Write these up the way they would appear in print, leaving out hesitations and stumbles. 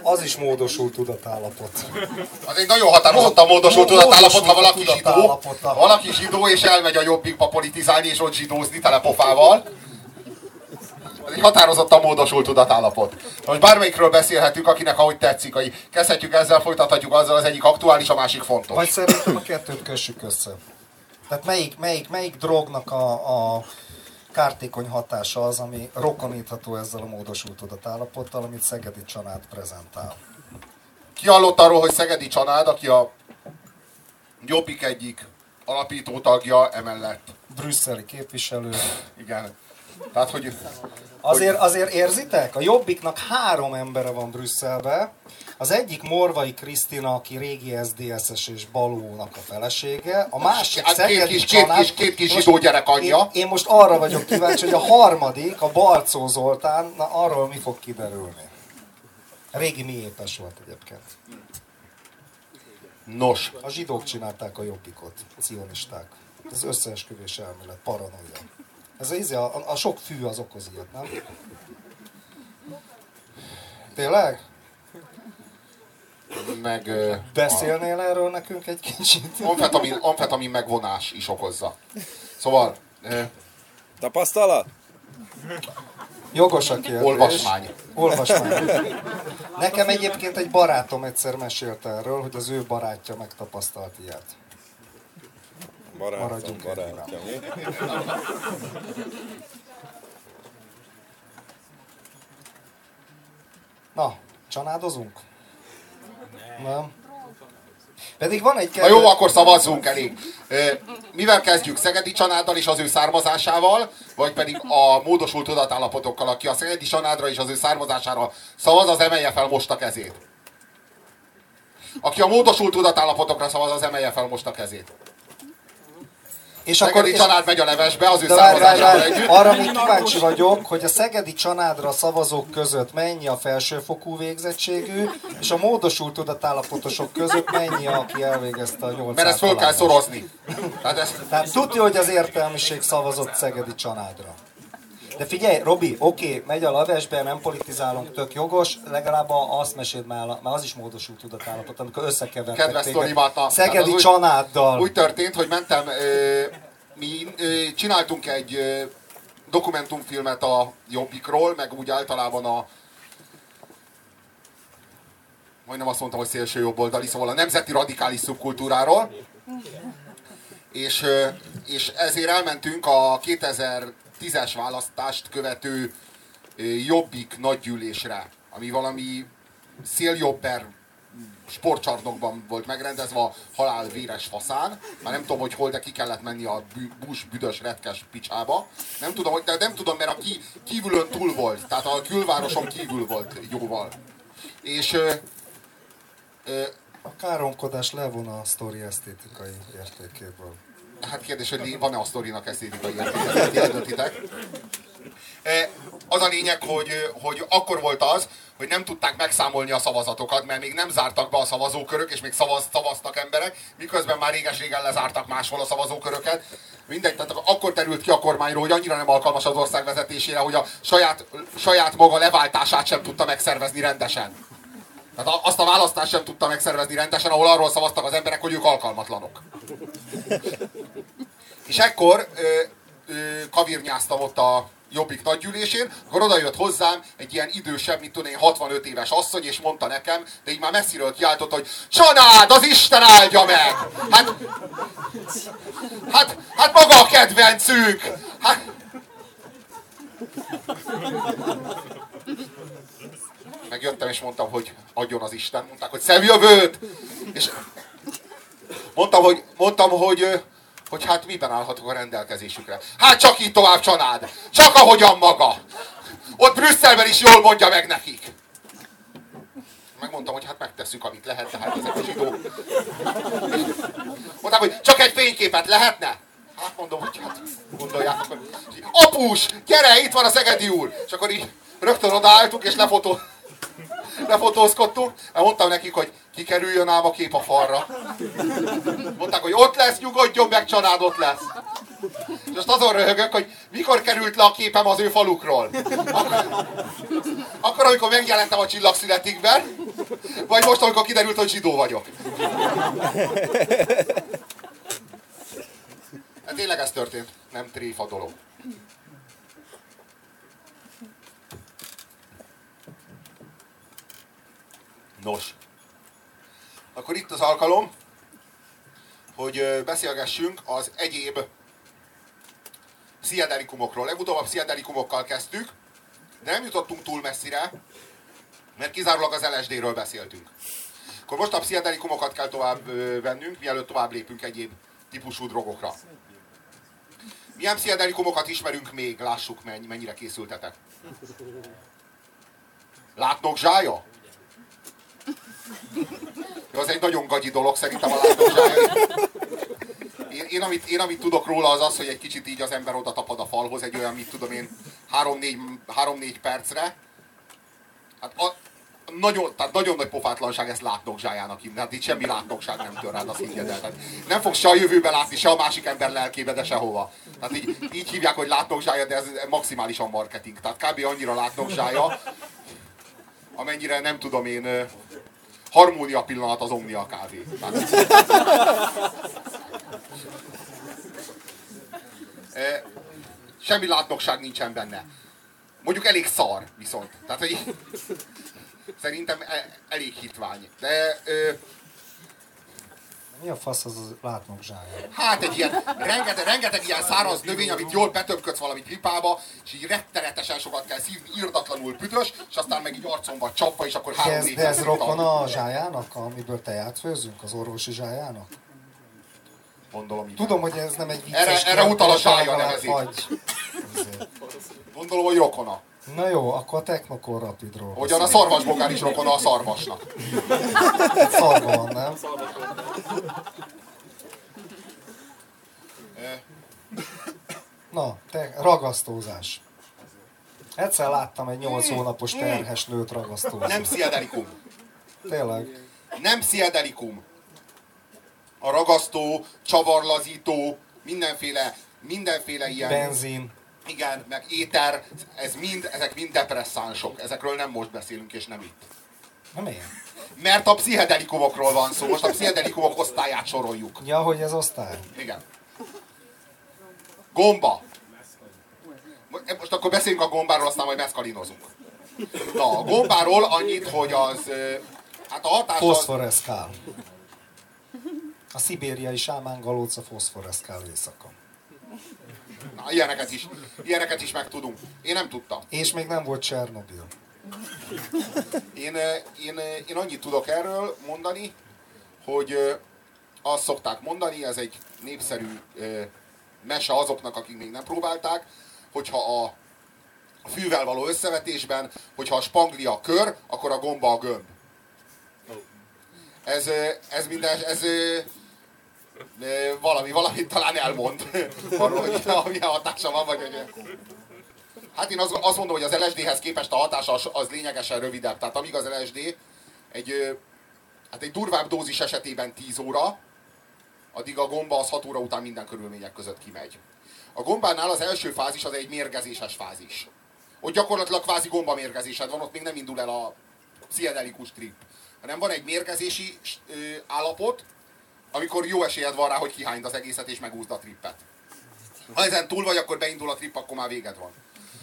Az is módosult tudatállapot. Az egy nagyon határozottan módosult tudatállapot, ha valaki zsidó, és elmegy a Jobbikba politizálni, és ott zsidózni telepofával. Ez egy határozottan módosult tudatállapot. Most bármelyikről beszélhetünk, akinek ahogy tetszik. Kezdhetjük ezzel, folytathatjuk azzal, az egyik aktuális, a másik fontos. Vagy szerintem a kettőt kössük össze. Tehát melyik drognak a kártékony hatása az, ami rokonítható ezzel a módosult tudatállapottal, amit Szegedi Csanád prezentál. Ki hallott arról, hogy Szegedi Csanád, aki a Jobbik egyik alapító tagja, emellett brüsszeli képviselő. Igen. Tehát, hogy... Azért érzitek? A Jobbiknak 3 embere van Brüsszelbe. Az egyik Morvai Krisztina, aki régi SZDSZ-es és Balónak a felesége. A másik Szegedi Csanád... Két kis zsidó gyerek anyja. Én most arra vagyok kíváncsi, hogy a harmadik, a Balczó Zoltán, na arról mi fog kiderülni. Régi miépes volt egyébként. Nos. A zsidók csinálták a Jobbikot, a cionisták. Ez összeesküvés elmélet, paranoia. Ez a sok fű az okoz ilyet, nem? Tényleg? Meg... Beszélnél erről nekünk egy kicsit? Amfetamin megvonás is okozza. Szóval... Tapasztalat? Jogos a kérdés. Olvasmány. Nekem egyébként egy barátom egyszer mesélte erről, hogy az ő barátja megtapasztalt ilyet. Barátja, mi? Na, csanádozunk? Nem. Pedig van egy Na jó, akkor szavazzunk elég. Mivel kezdjük? Szegedi Csanáddal és az ő származásával, vagy pedig a módosult tudatállapotokkal? Aki a Szegedi Csanádra és az ő származására szavaz, az emelje fel most a kezét. Aki a módosult tudatállapotokra szavaz, az emelje fel most a kezét. És Szegedi Csanád megy a levesbe, az ő származásával együtt. Arra még kíváncsi vagyok, hogy a Szegedi Csanádra szavazók között mennyi a felsőfokú végzettségű, és a módosult tudatállapotosok között mennyi, aki elvégezte a 800. Mert ezt föl kell szorozni. Tehát tudja, hogy az értelmiség szavazott Szegedi Csanádra. De figyelj, Robi, oké, megy a levesbe, nem politizálunk, tök jogos, legalább azt meséld már, mert az is módosult tudatállapot, amikor összekevertek téged Szegedi Csanáddal. Úgy történt, hogy mentem, mi csináltunk egy dokumentumfilmet a Jobbikról, meg úgy általában majdnem azt mondtam, hogy szélső jobboldali, szóval a nemzeti radikális szubkultúráról. És ezért elmentünk a 2010-es választást követő Jobbik nagygyűlésre, ami valami széljobber sportcsarnokban volt megrendezve a halál véres faszán. Már nem tudom, hogy hol, de ki kellett menni a Bush büdös retkes picsába. Nem tudom, mert a kívülön túl volt, tehát a külvároson kívül volt jóval. És a káromkodás levon a sztori esztétikai értékéből. Hát kérdés, hogy van-e a sztorinak esztétikai értéke? Az a lényeg, hogy akkor volt az, hogy nem tudták megszámolni a szavazatokat, mert még nem zártak be a szavazókörök, és még szavaztak emberek, miközben már réges-régen lezártak máshol a szavazóköröket. Mindegy, tehát akkor terült ki a kormányról, hogy annyira nem alkalmas az ország vezetésére, hogy a saját maga leváltását sem tudta megszervezni rendesen. Tehát azt a választást sem tudta megszervezni rendesen, ahol arról szavaztak az emberek, hogy ők alkalmatlanok. És ekkor kavirnyáztam ott a Jobbik nagygyűlésén, akkor oda jött hozzám egy ilyen idősebb, mint tudom én, 65 éves asszony, és mondta nekem, de így már messziről kiáltott, hogy Csanád, az Isten áldja meg! Hát maga a kedvencük! Megjöttem és mondtam, hogy adjon az Isten. Mondták, hogy szemjövőt! És mondtam, hogy hát miben állhatok a rendelkezésükre. Hát csak így tovább, Csanád! Csak ahogyan maga! Ott Brüsszelben is jól mondja meg nekik! Megmondtam, hogy hát megtesszük, amit lehet, tehát ezek a zsidók. Mondták, hogy csak egy fényképet lehetne? Hát mondom, hogy hát gondolják, akkor... Apus, gyere, itt van a Szegedi úr! És akkor így rögtön odaálltunk, és lefotózkodtunk. Mondtam nekik, hogy kikerüljön ám a kép a falra. Mondták, hogy ott lesz, nyugodjon meg, Csanád, ott lesz. És most azon röhögök, hogy mikor került le a képem az ő falukról. Akkor, amikor megjelentem a Csillagszületikben, vagy most, amikor kiderült, hogy zsidó vagyok. Hát tényleg ez történt, nem tréfa dolog. Nos, akkor itt az alkalom, hogy beszélgessünk az egyéb pszichedelikumokról. Legutóbb a pszichedelikumokkal kezdtük, de nem jutottunk túl messzire, mert kizárólag az LSD-ről beszéltünk. Akkor most a pszichedelikumokat kell tovább vennünk, mielőtt tovább lépünk egyéb típusú drogokra. Milyen pszichedelikumokat ismerünk még? Lássuk, mennyire készültetek. Látnok zsája? Az egy nagyon gagyi dolog szerintem a látnok zsája. Én amit tudok róla az az, hogy egy kicsit így az ember oda tapad a falhoz, egy olyan, mit tudom én, 3-4 percre. Hát nagyon nagy pofátlanság ezt látnokzsájának hívni. Hát itt semmi látnokság nem tör rád, azt higgyed el. Nem fogsz se a jövőbe látni, se a másik ember lelkébe, de sehova. Tehát így hívják, hogy látnokzsája, de ez maximálisan marketing. Tehát kb. Annyira látnokzsája, amennyire nem tudom én, harmónia pillanat az Omnia kávé. Semmi látnokság nincsen benne. Mondjuk elég szar viszont. Tehát, hogy szerintem elég hitvány. De... Mi a fasz az a látnok zsája? Hát egy ilyen, rengeteg ilyen száraz növény, amit jól betömködsz valami pipába, és így rettenetesen sokat kell szívni, irdatlanul büdös, és aztán meg így arcomba csapva, és akkor 3-4 De ez rokon a zsájának, amiből teját főzünk? Az orvosi zsájának? Gondolom így. Tudom, hogy ez nem egy vicces Erre utal a zsája nevezi. Gondolom, hogy rokona. Na jó, akkor a Technocore Rapidról. Hogyan a szarvasbogár is rokona a szarvasnak. Szarva van, nem? Na, ragasztózás. Egyszer láttam egy 8 hónapos terhes nőt ragasztózni. Nem pszichedelikum. Tényleg. Nem pszichedelikum. A ragasztó, csavarlazító, mindenféle ilyen... Benzin. Igen, meg éter, ezek mind depresszánsok. Ezekről nem most beszélünk, és nem itt. Na miért? Mert a pszichedelikumokról van szó. Most a pszichedelikumok osztályát soroljuk. Ja, hogy ez osztály? Igen. Gomba. Most akkor beszéljünk a gombáról, aztán majd meszkalinozunk. Na, a gombáról annyit, hogy az... Hát a hatás foszforeszkál. A szibériai sámán galóca foszforeszkál éjszaka. Na, ilyeneket is megtudunk. Én nem tudtam. És még nem volt Csernobil. Én annyit tudok erről mondani, hogy azt szokták mondani, ez egy népszerű mese azoknak, akik még nem próbálták, hogyha a fűvel való összevetésben, hogyha a spanglia kör, akkor a gomba a gömb. Ez valamit talán elmond arról, hogy milyen hatása van, vagy hogy... Hát én azt mondom, hogy az LSD-hez képest a hatása az lényegesen rövidebb. Tehát amíg az LSD egy durvább dózis esetében 10 óra, addig a gomba az 6 óra után minden körülmények között kimegy. A gombánál az első fázis az egy mérgezéses fázis. Ott gyakorlatilag kvázi gombamérgezésed van, ott még nem indul el a pszichedelikus trip. Hanem van egy mérgezési állapot, amikor jó esélyed van rá, hogy kihányd az egészet és megúszd a trippet. Ha ezen túl vagy, akkor beindul a trip, akkor már véged van.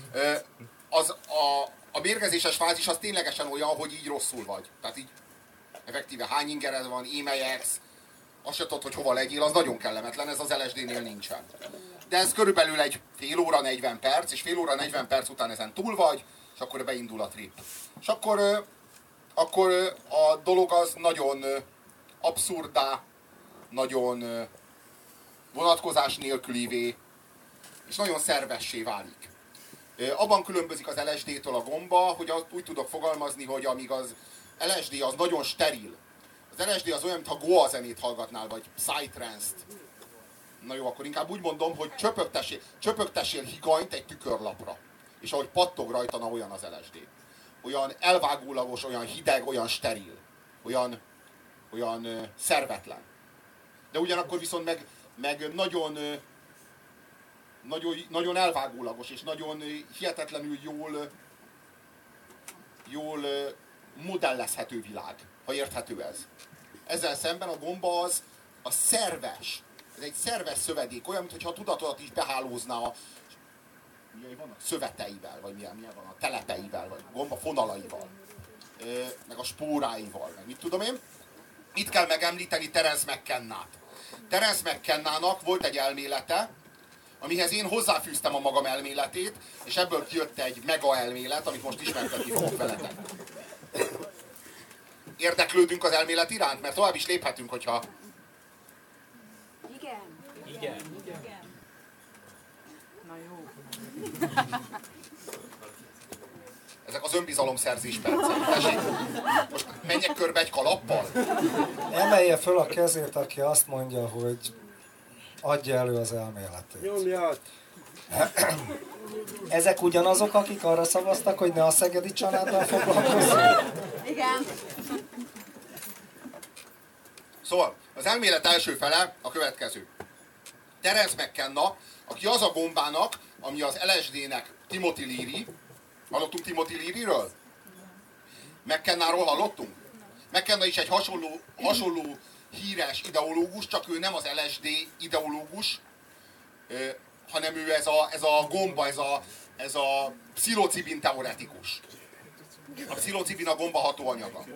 A mérgezéses fázis az ténylegesen olyan, hogy így rosszul vagy. Tehát így effektíve hány ingered van, émelyeksz, azt se tudod, hogy hova legyél, az nagyon kellemetlen, ez az LSD-nél nincsen. De ez körülbelül egy fél óra 40 perc, és fél óra 40 perc után ezen túl vagy, és akkor beindul a trip. És akkor a dolog az nagyon abszurdá, nagyon vonatkozás nélkülivé, és nagyon szervessé válik. Abban különbözik az LSD-től a gomba, hogy úgy tudok fogalmazni, hogy amíg az LSD az nagyon steril, az LSD az olyan, mintha Goa zenét hallgatnál, vagy Psytrance-t. Na jó, akkor inkább úgy mondom, hogy csöpögtessél higanyt egy tükörlapra. És ahogy pattog rajta, na olyan az LSD. Olyan elvágólagos, olyan hideg, olyan steril. Olyan szervetlen. De ugyanakkor viszont meg nagyon elvágólagos, és nagyon hihetetlenül jól modellezhető világ, ha érthető ez. Ezzel szemben a gomba az szerves. Ez egy szerves szövedék, olyan, mintha a tudatodat is behálózná a szöveteivel, vagy milyen van, a telepeivel, vagy a gomba fonalaival, meg a spóráival, meg mit tudom én. Itt kell megemlíteni Terence McKenna-t. Terence McKenna-nak volt egy elmélete, amihez én hozzáfűztem a magam elméletét, és ebből kijött egy mega elmélet, amit most ismertetni fogok veletek. Érdeklődünk az elmélet iránt? Mert tovább is léphetünk, hogyha... Igen. Na jó. Ezek az önbizalomszerzés percek. Tessék, most menjek körbe egy kalappal? Emelje föl a kezét, aki azt mondja, hogy adja elő az elméletét. Nyomjad! Ezek ugyanazok, akik arra szavaztak, hogy ne a Szegedi Csanáddal foglalkozzunk? Igen. Szóval, az elmélet első fele a következő. Terence McKenna, aki az a gombának, ami az LSD-nek Timothy Leary. Hallottunk Timothy Learyről? McKennáról hallottunk? McKenna is egy hasonló híres ideológus, csak ő nem az LSD ideológus, hanem ő ez a gomba, ez a pszilocibin teoretikus. A pszilocibin a gomba hatóanyaga.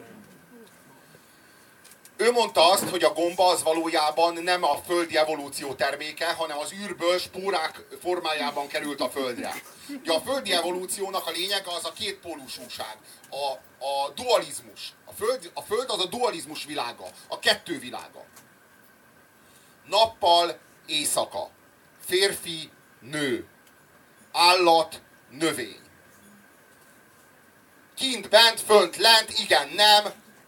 Ő mondta azt, hogy a gomba az valójában nem a földi evolúció terméke, hanem az űrből spórák formájában került a földre. Ugye a földi evolúciónak a lényege az a kétpólusúság, a dualizmus. A föld az a dualizmus világa, a kettő világa. Nappal, éjszaka. Férfi, nő. Állat, növény. Kint, bent, fönt, lent, igen, nem.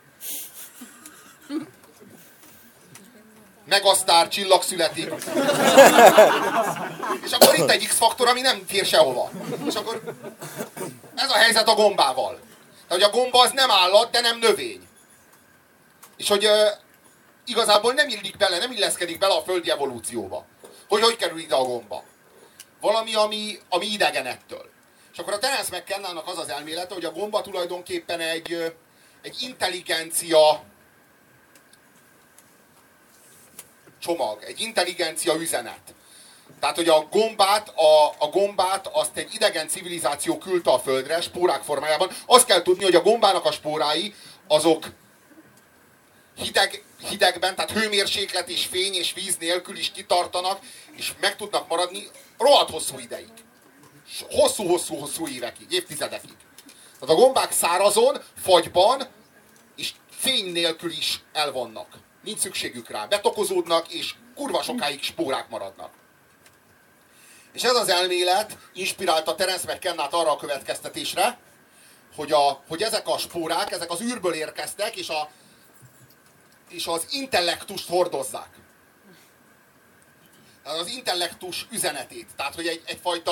Megasztár, csillag születik. És akkor itt egy X-faktor, ami nem fér sehova. És akkor ez a helyzet a gombával. Tehát, hogy a gomba az nem állat, de nem növény. És hogy igazából nem illik bele, nem illeszkedik bele a földi evolúcióba. Hogy kerül ide a gomba? Valami, ami idegen ettől. És akkor a Terence McKenna-nak az az elmélete, hogy a gomba tulajdonképpen egy intelligencia csomag, egy intelligencia üzenet. Tehát, hogy a gombát azt egy idegen civilizáció küldte a földre, spórák formájában. Azt kell tudni, hogy a gombának a spórái, azok hidegben, tehát hőmérséklet és fény és víz nélkül is kitartanak, és meg tudnak maradni rohadt hosszú ideig. Hosszú évekig, évtizedekig. Tehát a gombák szárazon, fagyban és fény nélkül is elvannak. Nincs szükségük rá. Betokozódnak, és kurva sokáig spórák maradnak. És ez az elmélet inspirálta Terence McKennát arra a következtetésre, hogy ezek a spórák, ezek az űrből érkeztek, és az intellektust hordozzák. Az intellektus üzenetét. Tehát, hogy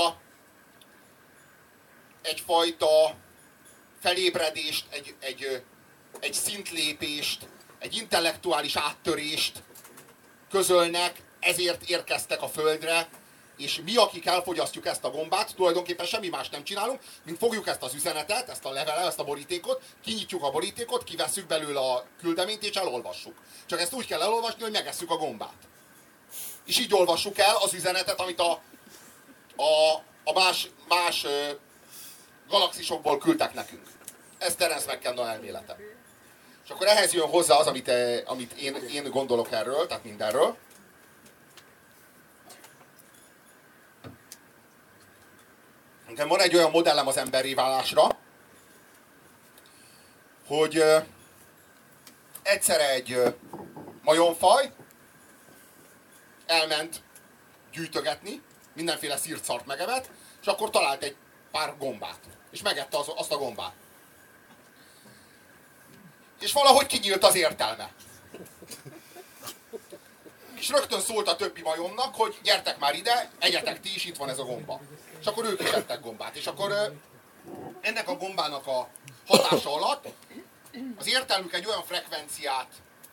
egyfajta felébredést, egy szintlépést, egy intellektuális áttörést közölnek, ezért érkeztek a Földre, és mi, akik elfogyasztjuk ezt a gombát, tulajdonképpen semmi más nem csinálunk, mint fogjuk ezt az üzenetet, ezt a levelet, ezt a borítékot, kinyitjuk a borítékot, kivesszük belőle a küldeményt, és elolvassuk. Csak ezt úgy kell elolvasni, hogy megesszük a gombát. És így olvassuk el az üzenetet, amit a más galaxisokból küldtek nekünk. Ez Terence McKenna elmélete. És akkor ehhez jön hozzá az, amit én gondolok erről, tehát mindenről. Nekem van egy olyan modellem az emberré válásra, hogy egyszer egy majomfaj elment gyűjtögetni, mindenféle szírt-szart megevett, és akkor talált egy pár gombát, és megette azt a gombát. És valahogy kinyílt az értelme. És rögtön szólt a többi majomnak, hogy gyertek már ide, egyetek ti is, itt van ez a gomba. És akkor ők is ettek gombát. És akkor ennek a gombának a hatása alatt az értelmük egy olyan frekvenciát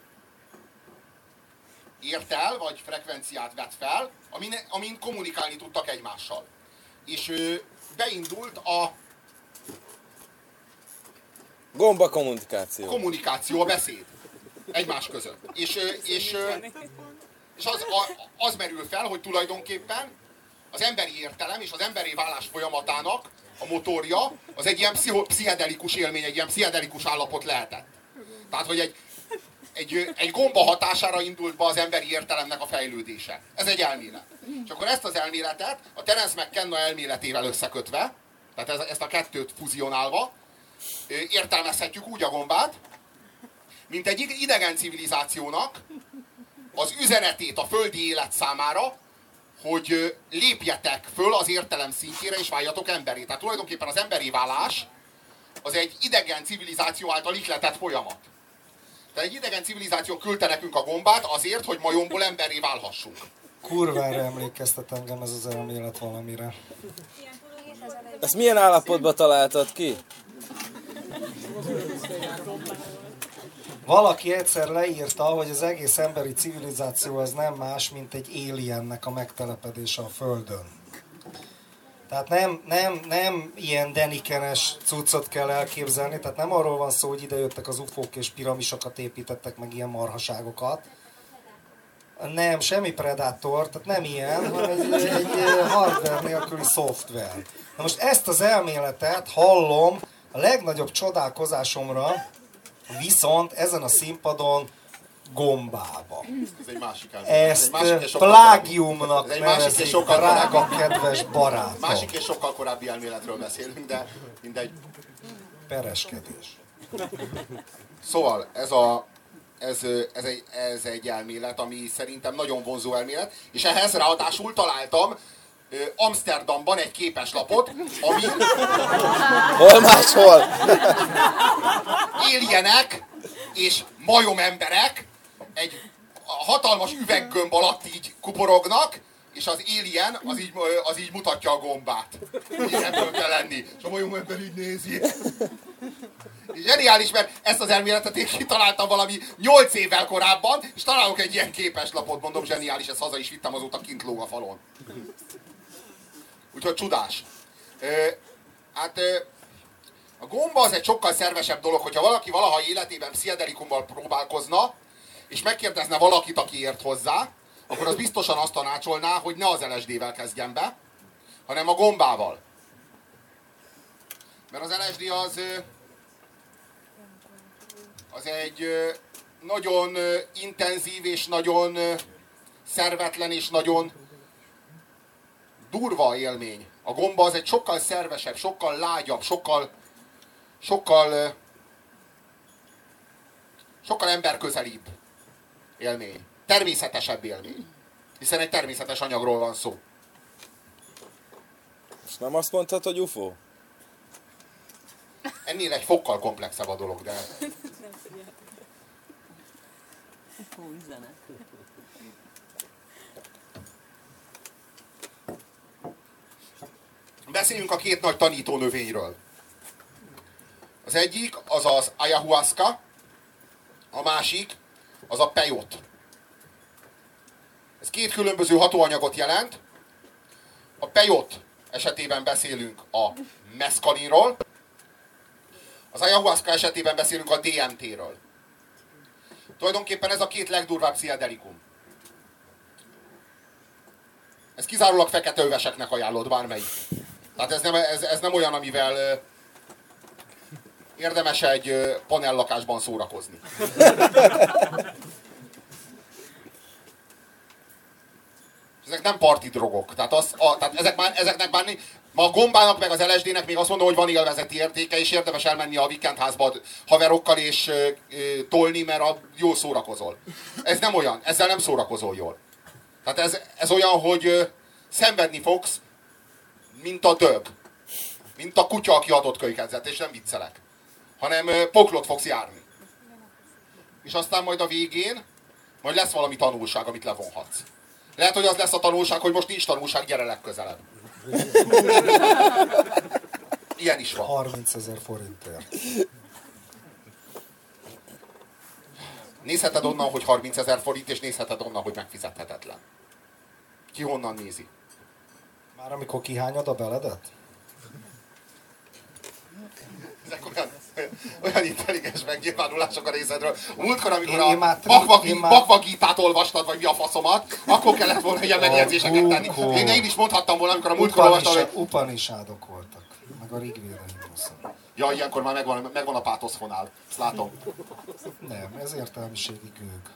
ért el, vagy frekvenciát vett fel, amin kommunikálni tudtak egymással. És beindult Gomba kommunikáció. Kommunikáció, a beszéd. Egymás között. És az merül fel, hogy tulajdonképpen az emberi értelem és az emberi válás folyamatának a motorja az egy ilyen pszichedelikus élmény, egy ilyen pszichedelikus állapot lehetett. Tehát, hogy egy gomba hatására indult be az emberi értelemnek a fejlődése. Ez egy elmélet. És akkor ezt az elméletet a Terence McKenna elméletével összekötve, tehát ezt a kettőt fuzionálva, értelmezhetjük úgy a gombát, mint egy idegen civilizációnak az üzenetét a földi élet számára, hogy lépjetek föl az értelem szintjére és váljatok emberé. Tehát tulajdonképpen az emberi válás az egy idegen civilizáció által ihletett folyamat. Tehát egy idegen civilizáció küldte nekünk a gombát azért, hogy majomból emberré válhassunk. Kurvára emlékeztet engem ez az elmélet valamire. Ezt milyen állapotban találtad ki? Valaki egyszer leírta, hogy az egész emberi civilizáció az nem más, mint egy aliennek a megtelepedése a Földön. Tehát nem ilyen denikenes cuccot kell elképzelni, tehát nem arról van szó, hogy idejöttek az ufók és piramisokat építettek meg ilyen marhaságokat. Nem, semmi predátor, tehát nem ilyen, hanem egy hardware nélküli szoftver. Na most ezt az elméletet hallom a legnagyobb csodálkozásomra, viszont ezen a színpadon gombába. Ez egy másik Ezt plágiumnak nevezik, drága kedves barátom. Másik és sokkal korábbi elméletről beszélünk, de mindegy. Pereskedés. Szóval ez egy elmélet, ami szerintem nagyon vonzó elmélet, és ehhez ráadásul találtam Amsterdamban egy képeslapot, ami Hol máshol? alienek és majomemberek egy hatalmas üveggömb alatt így kuporognak, és az alien az így mutatja a gombát. Ebből kell lenni. És a majomember így nézi. Zseniális, mert ezt az elméletet én kitaláltam valami 8 évvel korábban, és találok egy ilyen képeslapot, mondom, zseniális, ezt haza is vittem, azóta kint lóg a falon. Úgyhogy csodás. A gomba az egy sokkal szervesebb dolog, hogyha valaki valaha életében pszichedelikummal próbálkozna, és megkérdezne valakit, aki ért hozzá, akkor az biztosan azt tanácsolná, hogy ne az LSD-vel kezdjen be, hanem a gombával. Mert az LSD az egy nagyon intenzív és nagyon szervetlen és nagyon durva élmény. A gomba az egy sokkal szervesebb, sokkal lágyabb, sokkal emberközelibb élmény. Természetesebb élmény. Hiszen egy természetes anyagról van szó. És nem azt mondtad, hogy UFO? Ennél egy fokkal komplexebb a dolog, de... Beszéljünk a két nagy tanítónövényről. Az egyik az az ayahuasca, a másik az a peyote. Ez két különböző hatóanyagot jelent. A peyote esetében beszélünk a meszkalinról, az ayahuasca esetében beszélünk a DMT-ről. Tulajdonképpen ez a két legdurvább pszichedelikum. Ez kizárólag feketeöveseknek ajánlott bármelyik. Tehát ez nem olyan, amivel érdemes egy panellakásban szórakozni. Ezek nem parti drogok. Tehát ezeknek már ma a gombának meg az LSD-nek még azt mondom, hogy van élvezeti értéke, és érdemes elmenni a vikendházba haverokkal és tolni, mert jól szórakozol. Ez nem olyan, ezzel nem szórakozol jól. Tehát ez olyan, hogy szenvedni fogsz, mint a dög. Mint a kutya, aki adott kölykedzet, és nem viccelek. Hanem poklot fogsz járni. És aztán majd a végén majd lesz valami tanulság, amit levonhatsz. Lehet, hogy az lesz a tanulság, hogy most nincs tanulság, gyere legközelebb. Ilyen is van. 30 000 forintért. Nézheted onnan, hogy 30 000 forint, és nézheted onnan, hogy megfizethetetlen. Ki honnan nézi? Már amikor kihányod a beledet? Ezek olyan olyan intelligens megnyilvánulások a részedről. Múltkor, amikor Én már Bakvagitát olvastad, vagy mi a faszomat, akkor kellett volna ilyen megjegyzéseket tenni. Én is mondhattam volna, amikor a múltkor olvastam, hogy... Upanishadok voltak, meg a Rigvéda himnuszok. Ja, ilyenkor már megvan a pátoszfonál. Ezt látom. Nem, ez értelmiségi gőg.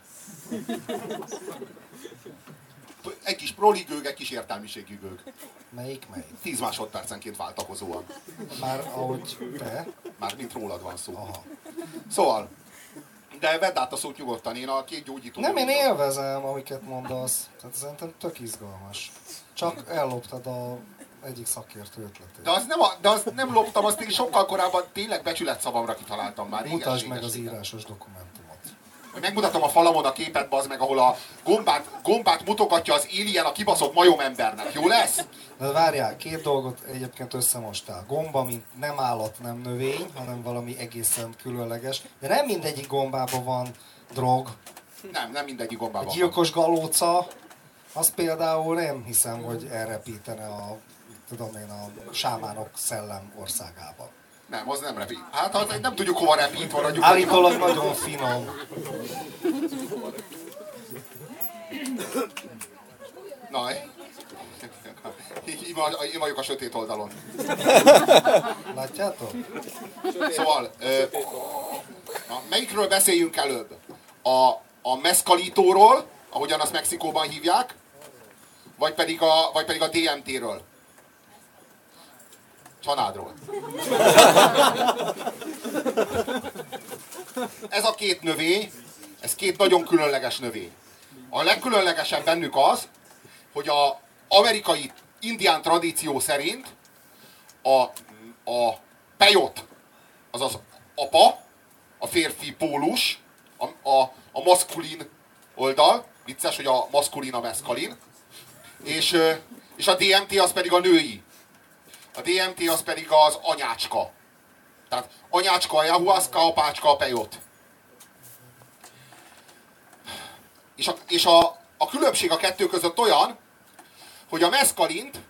Egy kis proli gőg, egy kis értelmiségi gőg. Melyik? 10 másodpercenként váltakozóan. Már ahogy te? Már mint rólad van szó. Aha. Szóval, de vedd át a szót nyugodtan, én a két gyógyító... Nem, én élvezem, amiket mondasz. Tehát szerintem tök izgalmas. Csak elloptad a egyik szakértő ötletét. De azt nem loptam, azt én sokkal korábban tényleg becsületszavamra kitaláltam már. Mutasd meg az írásos dokumentumot. Megmutatom a falamon a képet, bazd meg, ahol a gombát mutogatja az alien a kibaszott majomembernek. Jó lesz? De várjál, két dolgot egyébként összemostál. Gomba, mint nem állat, nem növény, hanem valami egészen különleges. De nem mindegyik gombában van drog. Nem mindegyik gombában van. Gyilkos galóca, az például nem hiszem, hogy elrepítene a sámánok szellem országában. Nem, az nem repít. Hát az nem tudjuk hova repít, maradjuk. Állítólag nagyon finom. Na, én vagyok a sötét oldalon. Látjátok? Szóval, melyikről beszéljünk előbb? A mezcalitóról, ahogyan azt Mexikóban hívják, vagy pedig a DMT-ről? Csanádról. Ez a két növény, ez két nagyon különleges növény. A legkülönlegesebb bennük az, hogy az amerikai indián tradíció szerint a pejot, azaz apa, a férfi pólus, a maszkulin oldal, vicces, hogy a maszkulin a meszkalin, és a DMT az pedig a női. A DMT az pedig az anyácska. Tehát anyácska a ayahuasca, apácska a pejot. És a különbség a kettő között olyan, hogy a meszkalint,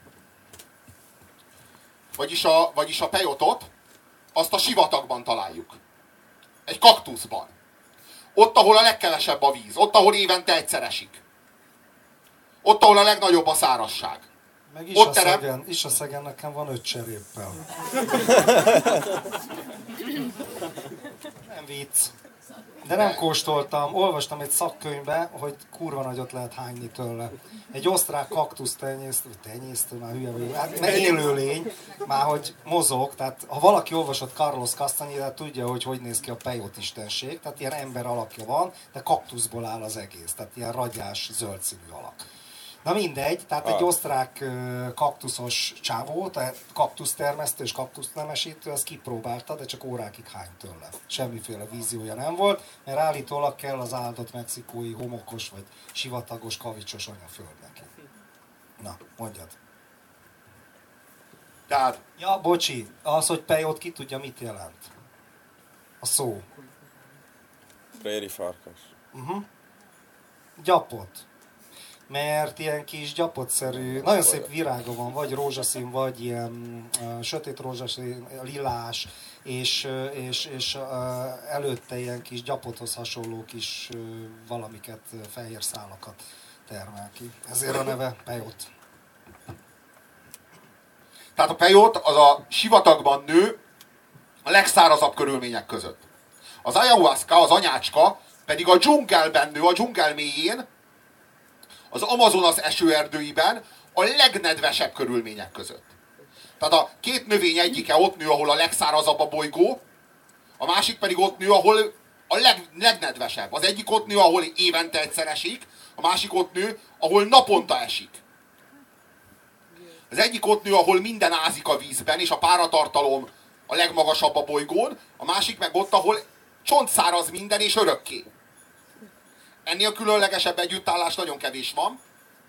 vagyis a pejotot, azt a sivatagban találjuk. Egy kaktuszban. Ott, ahol a legkevesebb a víz. Ott, ahol évente egyszer esik. Ott, ahol a legnagyobb a szárazság. Meg Ott a szegen nekem van 5 cseréppel. Nem vicc. De nem kóstoltam. Olvastam egy szakkönyvbe, hogy kurva nagyot lehet hányni tőle. Egy osztrák kaktusz tenyésztő, már hülye vagyok, hát élőlény, már hogy mozog, tehát ha valaki olvasott Carlos Castaneda, tudja, hogy néz ki a pejot istenség, tehát ilyen ember alakja van, de kaktuszból áll az egész, tehát ilyen ragyás, zöld színű alak. Na mindegy, tehát egy osztrák kaktuszos csávó, tehát kaktusztermesztő és kaktusznemesítő, az kipróbálta, de csak órákig hány tőle. Semmiféle víziója nem volt, mert állítólag kell az áldott mexikói homokos vagy sivatagos kavicsos anyaföld neki. Na, mondjad. Tehát... Ja, bocsi, az, hogy pejot ki tudja, mit jelent? A szó. Préri farkas. Gyapot. Mert ilyen kis gyapotszerű, nagyon szép virága van, vagy rózsaszín, vagy ilyen sötét rózsaszín, lilás, és előtte ilyen kis gyapothoz hasonló kis valamiket, fehér szálakat termel ki. Ezért a neve pejot. Tehát a pejot az a sivatagban nő a legszárazabb körülmények között. Az ayahuasca, az anyácska pedig a dzsungelben nő, a dzsungel mélyén, az Amazonas esőerdőiben a legnedvesebb körülmények között. Tehát a két növény egyike ott nő, ahol a legszárazabb a bolygó, a másik pedig ott nő, ahol a legnedvesebb. Az egyik ott nő, ahol évente egyszer esik, a másik ott nő, ahol naponta esik. Az egyik ott nő, ahol minden ázik a vízben, és a páratartalom a legmagasabb a bolygón, a másik meg ott, ahol csontszáraz minden és örökké. Ennél különlegesebb együttállás nagyon kevés van.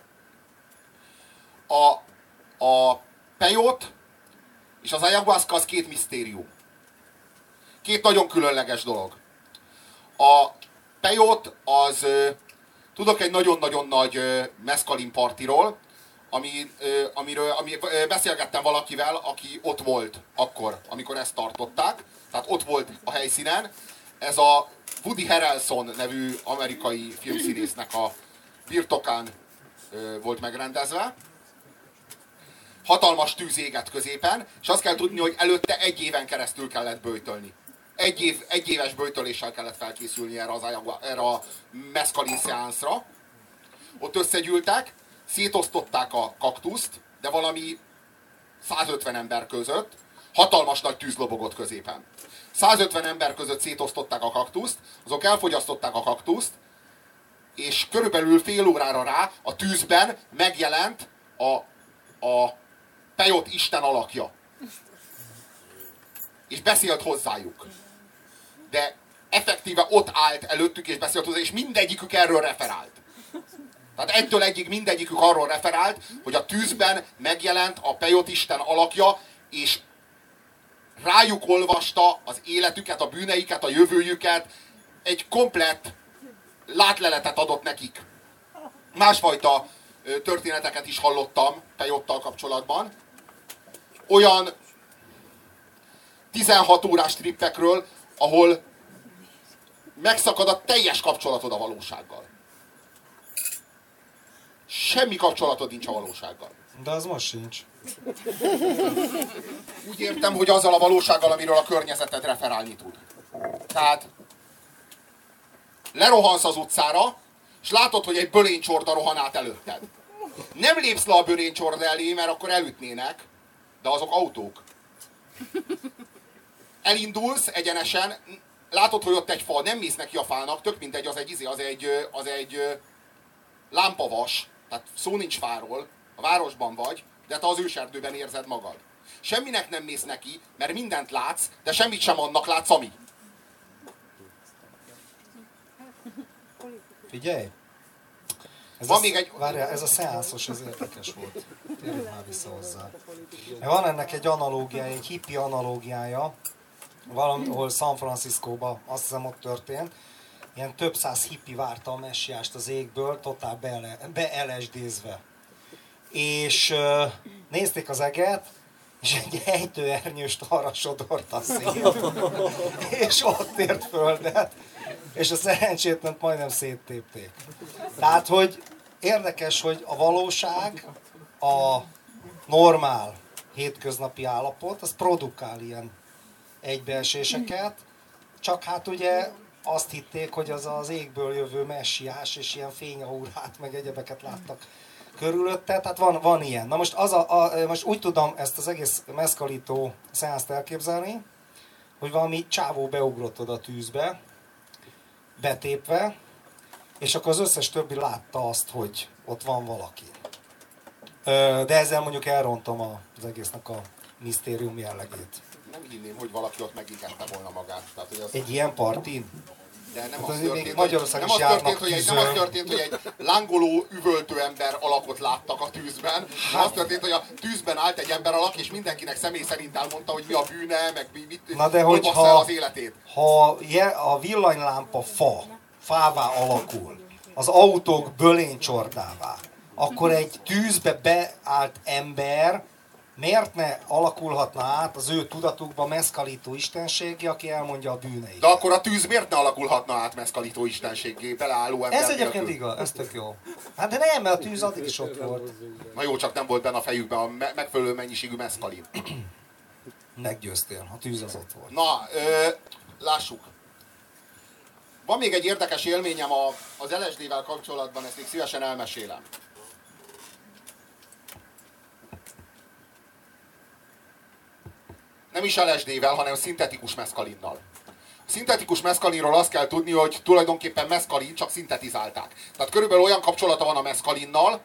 A pejot és az ayahuasca az két misztérium. Két nagyon különleges dolog. A pejot az, tudok egy nagyon-nagyon nagy meszkalin partiról, beszélgettem valakivel, aki ott volt akkor, amikor ezt tartották, tehát ott volt a helyszínen. Ez a Woody Harrelson nevű amerikai filmszínésznek a birtokán volt megrendezve. Hatalmas tűz égett középen, és azt kell tudni, hogy előtte 1 éven keresztül kellett böjtölni. Egy éves böjtöléssel kellett felkészülni erre a meszkalin szeánszra. Ott összegyűltek, szétosztották a kaktuszt, de valami 150 ember között, hatalmas nagy tűz lobogott középen. 150 ember között szétosztották a kaktuszt, azok elfogyasztották a kaktuszt, és körülbelül fél órára rá a tűzben megjelent a Pejott Isten alakja. És beszélt hozzájuk. De effektíve ott állt előttük és beszélt hozzá, és mindegyikük erről referált. Tehát egytől egyig mindegyikük arról referált, hogy a tűzben megjelent a Pejott Isten alakja, és rájuk olvasta az életüket, a bűneiket, a jövőjüket, egy komplett látleletet adott nekik. Másfajta történeteket is hallottam Pejottal kapcsolatban. Olyan 16 órás trippekről, ahol megszakad a teljes kapcsolatod a valósággal. Semmi kapcsolatod nincs a valósággal. De az most sincs. Úgy értem, hogy azzal a valósággal, amiről a környezeted referálni tud. Tehát lerohansz az utcára, és látod, hogy egy bölénycsorda rohan át előtted. Nem lépsz le a bölénycsorda elé, mert akkor elütnének, de azok autók. Elindulsz egyenesen, látod, hogy ott egy fa, nem mész neki a fának, tök mindegy, az egy lámpavas, tehát szó nincs fáról, a városban vagy, de te az őserdőben érzed magad. Semminek nem mész neki, mert mindent látsz, de semmit sem annak látsz, ami. Figyelj! Várjál, ez a szeánszos, ez érdekes volt. Térjünk már vissza hozzá. Van ennek egy analógiája, egy hippi analógiája, valahol San Franciscóban, azt hiszem ott történt. Ilyen több száz hippi várta a messiást az égből, totál be-LSD-zve. És nézték az eget, és egy ejtőernyőst arra sodort a szél. És ott ért földet, és a szerencsétlent majdnem széttépték. Tehát, hogy érdekes, hogy a valóság, a normál hétköznapi állapot, az produkál ilyen egybeeséseket, csak hát ugye azt hitték, hogy az az égből jövő messiás, és ilyen fényaurát, meg egyebeket láttak körülötte, tehát van ilyen. Na most, most úgy tudom ezt az egész meszkalító szeánszt elképzelni, hogy valami csávó beugrott oda a tűzbe, betépve, és akkor az összes többi látta azt, hogy ott van valaki. De ezzel mondjuk elrontom az egésznek a misztérium jellegét. Nem hinném, hogy valaki ott megigette volna magát. Tehát, hogy az... Egy ilyen partin? De nem hát az történt, Magyarországon nem is az járnak történt, hogy egy lángoló, üvöltő ember alakot láttak a tűzben. Hát. Az történt, hogy a tűzben állt egy ember alak, és mindenkinek személy szerint elmondta, hogy mi a bűne, meg mit el az életét. Ha a villanylámpa fává alakul, az autók bölénycsordává, akkor egy tűzbe beállt ember miért ne alakulhatna át az ő tudatukba meszkalító istenséggé, aki elmondja a bűneit? De akkor a tűz miért ne alakulhatna át meszkalító istenséggé, beleálló ember? Ez egyébként igaz, ez tök jó. Hát de nem, mert a tűz addig is ott volt. Na jó, csak nem volt benne a fejükben a megfelelő mennyiségű meszkalin. Meggyőztél, a tűz az ott volt. Na, lássuk. Van még egy érdekes élményem az LSD-vel kapcsolatban, ezt még szívesen elmesélem. Nem is LSD-vel, hanem szintetikus meszkalinnal. A szintetikus meszkalinról azt kell tudni, hogy tulajdonképpen meszkalin, csak szintetizálták. Tehát körülbelül olyan kapcsolata van a meszkalinnal,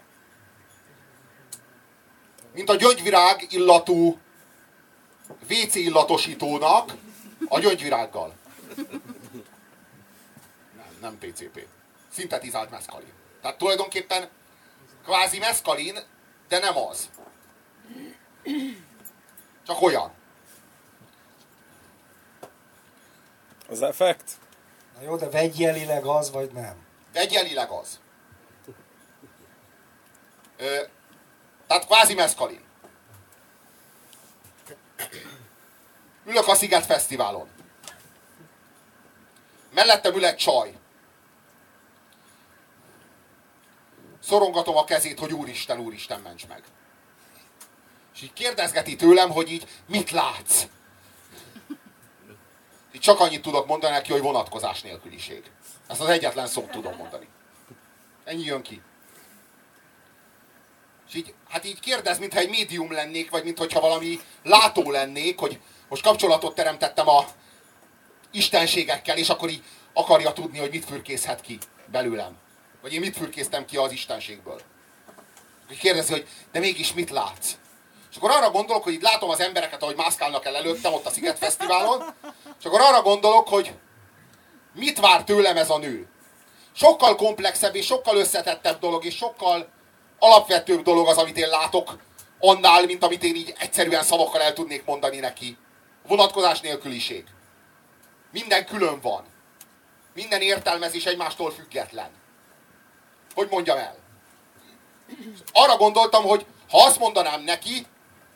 mint a gyöngyvirág illatú WC illatosítónak a gyöngyvirággal. Nem PCP. Szintetizált meszkalin. Tehát tulajdonképpen kvázi meszkalin, de nem az. Csak olyan. Az effekt? Na jó, de vegyjelileg az, vagy nem? Vegyjelileg az. Tehát kvázi meszkalin. Ülök a Sziget Fesztiválon. Mellettem ül egy csaj. Szorongatom a kezét, hogy úristen, úristen, ments meg. És így kérdezgeti tőlem, hogy így mit látsz? Így csak annyit tudok mondani neki, hogy vonatkozás nélküliség. Ezt az egyetlen szót tudom mondani. Ennyi jön ki. És így, hát így kérdez, mintha egy médium lennék, vagy mintha valami látó lennék, hogy most kapcsolatot teremtettem a istenségekkel, és akkor így akarja tudni, hogy mit fürkészhet ki belőlem. Vagy én mit fürkésztem ki az istenségből. Így kérdezi, hogy de mégis mit látsz? És akkor arra gondolok, hogy itt látom az embereket, ahogy mászkálnak el előttem ott a Sziget Fesztiválon, és akkor arra gondolok, hogy mit vár tőlem ez a nő. Sokkal komplexebb és sokkal összetettebb dolog, és sokkal alapvetőbb dolog az, amit én látok annál, mint amit én így egyszerűen szavakkal el tudnék mondani neki. Vonatkozás nélküliség. Minden külön van. Minden értelmezés egymástól független. Hogy mondjam el? Arra gondoltam, hogy ha azt mondanám neki,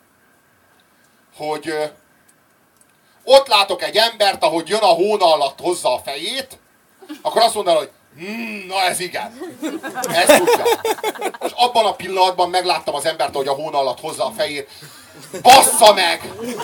hogy ott látok egy embert, ahogy jön a hóna alatt hozza a fejét, akkor azt mondaná, hogy na ez igen. Ez tudja. És abban a pillanatban megláttam az embert, hogy a hóna alatt hozza a fejét. Bassza meg!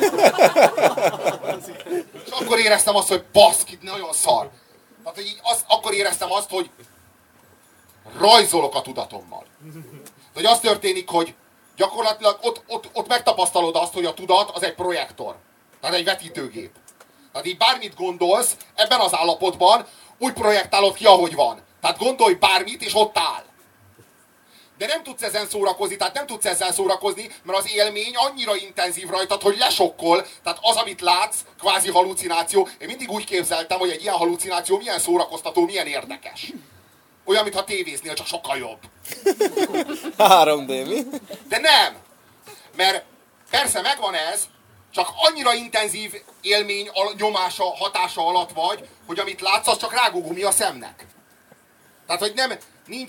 És akkor éreztem azt, hogy baszki, nagyon szar. Tehát, hogy akkor éreztem azt, hogy rajzolok a tudatommal. Hogy az történik, hogy gyakorlatilag ott megtapasztalod azt, hogy a tudat az egy projektor. Tehát egy vetítőgép. Tehát így bármit gondolsz, ebben az állapotban úgy projektálod ki, ahogy van. Tehát gondolj bármit, és ott áll. De nem tudsz ezen szórakozni, tehát nem tudsz ezzel szórakozni, mert az élmény annyira intenzív rajtad, hogy lesokkol. Tehát az, amit látsz, kvázi halucináció. Én mindig úgy képzeltem, hogy egy ilyen halucináció milyen szórakoztató, milyen érdekes. Olyan, mintha tévéznél, csak sokkal jobb. 3D, mi? De nem! Mert persze megvan ez, csak annyira intenzív élmény nyomása, hatása alatt vagy, hogy amit látsz, az csak rágógumi a szemnek. Tehát, hogy nem,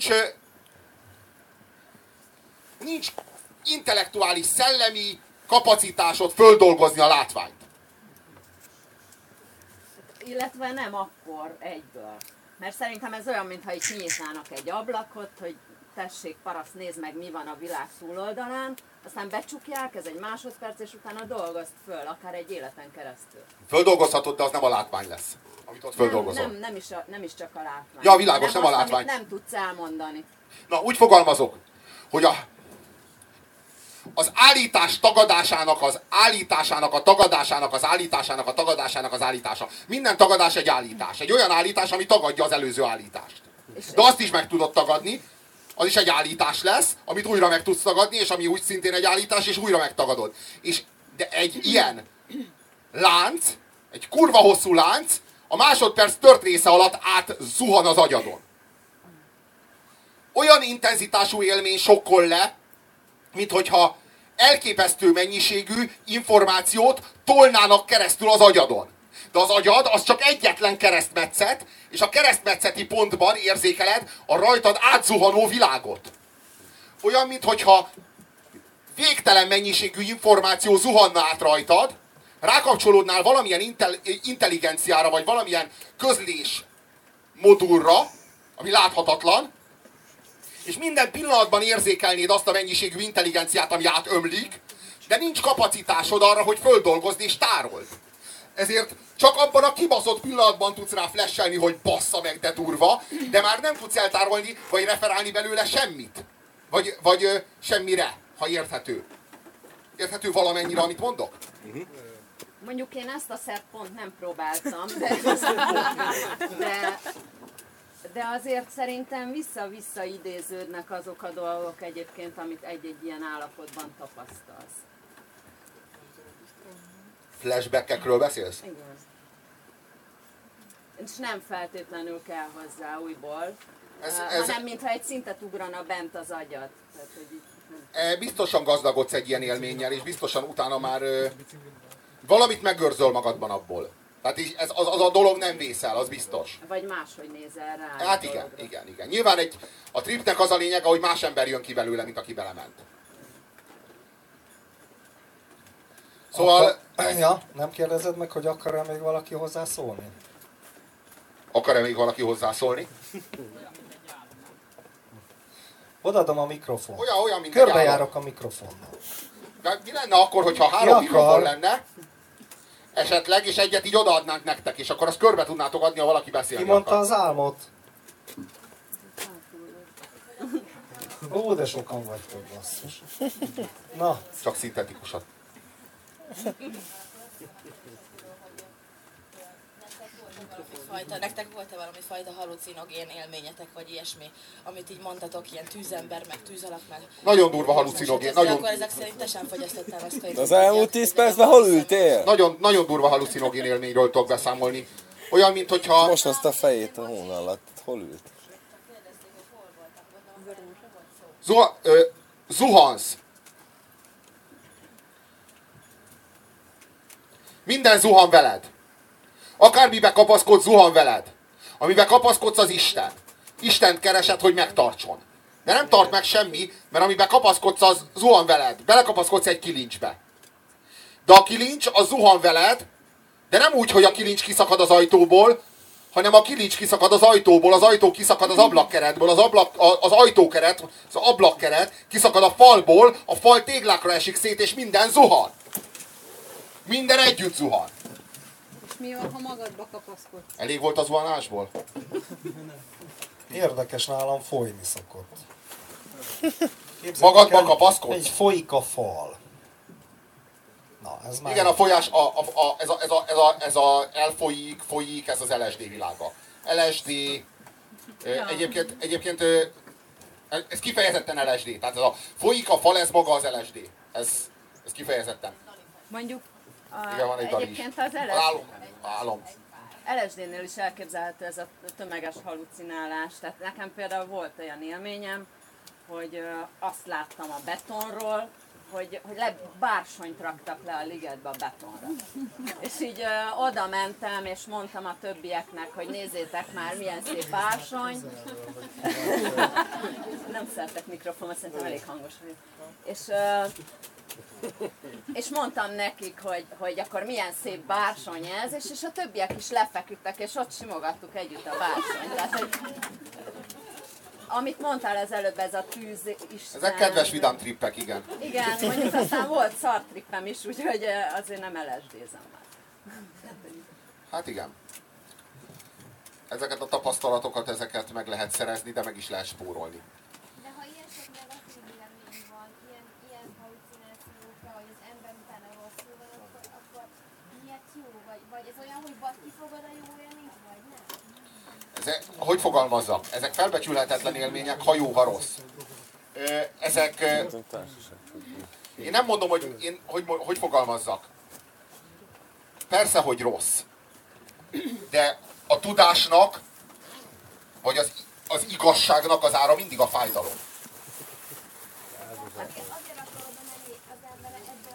nincs intellektuális, szellemi kapacitásod földolgozni a látványt. Illetve nem akkor egyből. Mert szerintem ez olyan, mintha itt nyitnának egy ablakot, hogy tessék, paraszt, nézd meg, mi van a világ túloldalán, aztán becsukják, ez egy másodperc, és utána dolgozd föl, akár egy életen keresztül. Földolgozhatod, de az nem a látvány lesz, amit ott földolgozol. Nem is csak a látvány. Ja, világos, nem a látvány. Nem tudsz elmondani. Na, úgy fogalmazok, hogy az állítás tagadásának, az állításának, a tagadásának, az állításának, a tagadásának az állítása. Minden tagadás egy állítás. Egy olyan állítás, ami tagadja az előző állítást. De azt is meg tudod tagadni, az is egy állítás lesz, amit újra meg tudsz tagadni, és ami úgy szintén egy állítás, és újra megtagadod. De egy ilyen lánc, egy kurva hosszú lánc, a másodperc tört része alatt átzuhan az agyadon. Olyan intenzitású élmény sokkol le, mint hogyha elképesztő mennyiségű információt tolnának keresztül az agyadon. De az agyad az csak egyetlen keresztmetszet, és a keresztmetszeti pontban érzékeled a rajtad átzuhanó világot. Olyan, mintha végtelen mennyiségű információ zuhanna át rajtad, rákapcsolódnál valamilyen intelligenciára, vagy valamilyen közlés modulra, ami láthatatlan, és minden pillanatban érzékelnéd azt a mennyiségű intelligenciát, ami átömlik, de nincs kapacitásod arra, hogy földolgozd és tárold. Ezért csak abban a kibaszott pillanatban tudsz rá flashelni, hogy bassza meg, de durva, de már nem tudsz eltárolni, vagy referálni belőle semmit. Vagy semmire, ha érthető. Érthető valamennyire, amit mondok? Mondjuk én ezt a szert pont nem próbáltam, de azért szerintem vissza-vissza idéződnek azok a dolgok egyébként, amit egy-egy ilyen állapotban tapasztalsz. Flashbackekről beszélsz? Igen. És nem feltétlenül kell hozzá újból, hanem mintha egy szintet ugrana bent az agyad. Tehát, hogy így... Biztosan gazdagodsz egy ilyen élménnyel, és biztosan utána már valamit megőrzöl magadban abból. Tehát az a dolog nem vészel, az biztos. Vagy máshogy nézel rá. Hát igen. Nyilván a tripnek az a lényege, hogy más ember jön ki belőle, mint aki belement. Szóval... Ja, nem kérdezed meg, hogy akar-e még valaki hozzászólni? Akar-e még valaki hozzászólni? Odaadom a mikrofon. Olyan, mint Körbejárok a mikrofonnal. De mi lenne akkor, hogyha 3 mikrofon lenne, esetleg, és egyet így odaadnánk nektek, és akkor azt körbe tudnátok adni, ha valaki beszélni Ki mondta akar. az álmot? Ó, de sokan vagytok, basszus. Na. Csak szintetikusat. Nektek volt-e valami fajta halucinogén élményetek, vagy ilyesmi, amit így mondtatok, ilyen tűzember, meg tűzalak, meg... Nagyon durva halucinogén. Nagyon... Akkor ezek szerint te sem fogyasztottál azt, hogy... Az elmúlt 10 percben hol ültél? Nagyon durva halucinogén élményről tudok beszámolni. Olyan, mint hogyha... Most hozta a fejét a hón alatt. Hol ült? Zuhansz. Minden zuhan veled. Akármibe kapaszkodsz, zuhan veled. Amiben kapaszkodsz, az Isten. Istent keresed, hogy megtartson. De nem tart meg semmi, mert amiben kapaszkodsz, az zuhan veled. Belekapaszkodsz egy kilincsbe. De a kilincs, az zuhan veled, de nem úgy, hogy a kilincs kiszakad az ajtóból, hanem a kilincs kiszakad az ajtóból, az ajtó kiszakad az ablakkeretből, az ajtókeret, az ablakkeret kiszakad a falból, a fal téglákra esik szét, és minden zuhan. Minden együtt zuhan. És mi van, ha magadba kapaszkodsz? Elég volt az zuhanásból? Érdekes, nálam folyni szokott. Képzeljétek Magadba el, kapaszkodsz? Egy folyik a fal. Na, ez már... Igen, a folyás, ez a elfolyik, ez az LSD világa. LSD, egyébként ez kifejezetten LSD. Tehát ez a folyik a fal, ez maga az LSD. Ez kifejezetten. Mondjuk Igen, van egy egyébként az álom. LSD-nél is elképzelhető ez a tömeges halucinálás. Tehát nekem például volt olyan élményem, hogy azt láttam a betonról, hogy bársonyt raktak le a ligetbe a betonra. És így oda mentem, és mondtam a többieknek, hogy nézzétek már, milyen szép bársony. Nem szeretek mikrofonba, szerintem elég hangos vagyok. És mondtam nekik, hogy akkor milyen szép bársony ez, és a többiek is lefeküdtek, és ott simogattuk együtt a bársonyt. Tehát, hogy amit mondtál az előbb, ez a tűz Isten... Ezek kedves vidám trippek, igen. Igen, mondjuk aztán volt szartrippem is, úgyhogy azért nem LSD-zem már. Hát igen. Ezeket a tapasztalatokat, ezeket meg lehet szerezni, de meg is lehet spórolni. De ha ilyen sok negatív élmény van, ilyen halucinációkra, hogy az ember utána rosszul van, akkor miért jó? Vagy ez olyan, hogy vagy kifogad a jó élményt, vagy nem? Hogy fogalmazzak? Ezek felbecsülhetetlen élmények, ha jó, ha rossz. Ezek... Én nem mondom, hogy fogalmazzak. Persze, hogy rossz. De a tudásnak, vagy az igazságnak az ára mindig a fájdalom. Azért akar oda menni az ember ebbe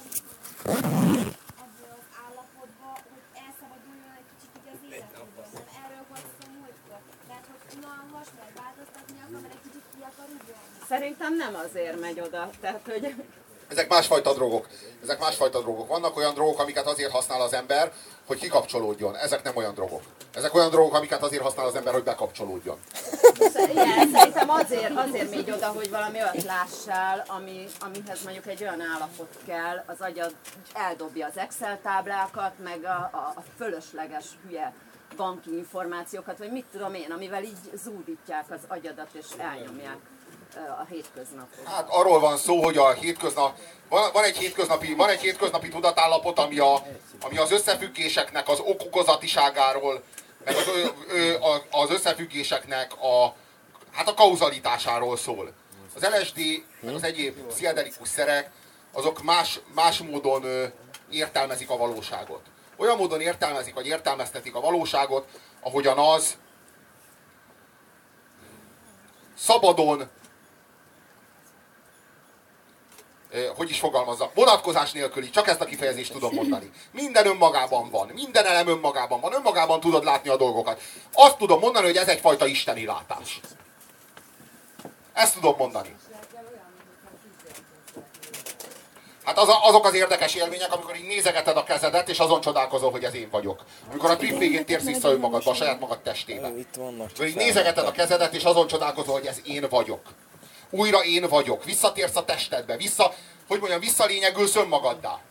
az állapotba, hogy elszabaduljon egy kicsit így az életből. Nem erről volt szó múltkor. Tehát, hogy unalmas, mert változtatni akar, mert egy kicsit ki akar ugrani. Szerintem nem azért megy oda, tehát hogy... Ezek másfajta drogok. Vannak olyan drogok, amiket azért használ az ember, hogy kikapcsolódjon. Ezek nem olyan drogok. Ezek olyan drogok, amiket azért használ az ember, hogy bekapcsolódjon. Igen, szerintem azért megy oda, hogy valami olyat lássál, amihez mondjuk egy olyan állapot kell, az agyad eldobja az Excel táblákat, meg a fölösleges hülye banki információkat, vagy mit tudom én, amivel így zúdítják az agyadat és elnyomják a hétköznapot. Hát arról van szó, hogy van egy hétköznapi tudatállapot, ami az összefüggéseknek az okozatiságáról, meg az összefüggéseknek a kauzalitásáról szól. Az LSD, meg az egyéb pszichedelikus szerek, azok más módon értelmezik a valóságot. Olyan módon értelmezik, vagy értelmeztetik a valóságot, ahogyan az szabadon, hogy is fogalmazzak, vonatkozás nélküli, csak ezt a kifejezést tudom mondani. Minden önmagában van, minden elem önmagában van, önmagában tudod látni a dolgokat. Azt tudom mondani, hogy ez egyfajta isteni látás. Ezt tudom mondani. Hát azok az érdekes élmények, amikor így nézegeted a kezedet, és azon csodálkozol, hogy ez én vagyok. Amikor a trip végén térsz vissza önmagadba, a saját magad testébe. Itt vannak. Így nézegeted a kezedet, és azon csodálkozol, hogy ez én vagyok. Újra én vagyok. Visszatérsz a testedbe. Visszalényegülsz önmagaddá.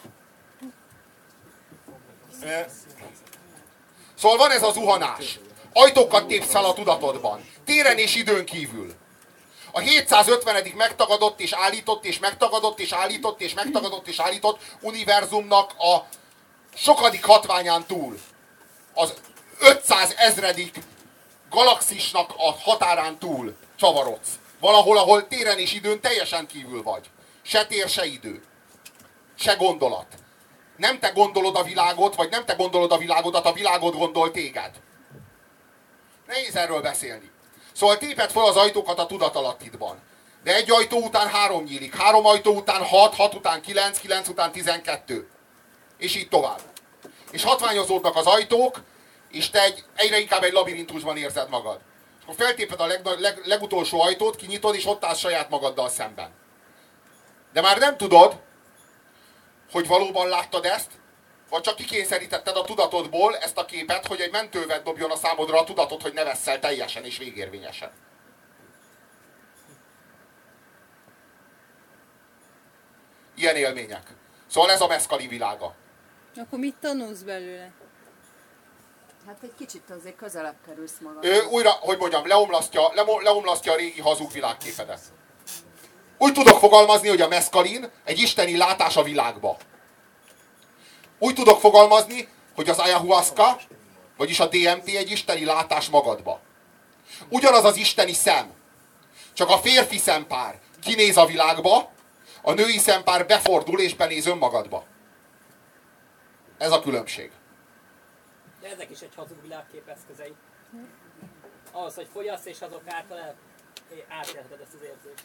Szóval van ez a zuhanás. Ajtókat tépsz fel a tudatodban. Téren és időn kívül. A 750. megtagadott és állított és megtagadott és állított és megtagadott és állított univerzumnak a sokadik hatványán túl. Az 500 000. Galaxisnak a határán túl csavarodsz. Valahol, ahol téren és időn teljesen kívül vagy. Se tér, se idő. Se gondolat. Nem te gondolod a világot, vagy nem te gondolod a világodat, a világod gondol téged. Nehéz erről beszélni. Szóval téped fel az ajtókat a tudatalattidban. De egy ajtó után 3 nyílik, 3 ajtó után 6, 6 után 9, 9 után 12. És így tovább. És hatványozódnak az ajtók, és te egyre inkább egy labirintusban érzed magad. És akkor feltéped a legutolsó ajtót, kinyitod, és ott állsz saját magaddal szemben. De már nem tudod, hogy valóban láttad ezt, vagy csak kikényszerítetted a tudatodból ezt a képet, hogy egy mentővet dobjon a számodra a tudatod, hogy ne vesszel teljesen és végérvényesen. Ilyen élmények. Szóval ez a meszkalin világa. Akkor mit tanulsz belőle? Hát egy kicsit azért közelebb kerülsz magad. Újra, hogy mondjam, leomlasztja a régi hazug világképedet. Úgy tudok fogalmazni, hogy a meszkalin egy isteni látás a világba. Úgy tudok fogalmazni, hogy az ayahuasca, vagyis a DMT egy isteni látás magadba. Ugyanaz az isteni szem. Csak a férfi szempár kinéz a világba, a női szempár befordul és benéz önmagadba. Ez a különbség. De ezek is egy hazug világkép eszközei. Ahhoz, hogy fogyasz, és azok által átélheted ezt az érzést.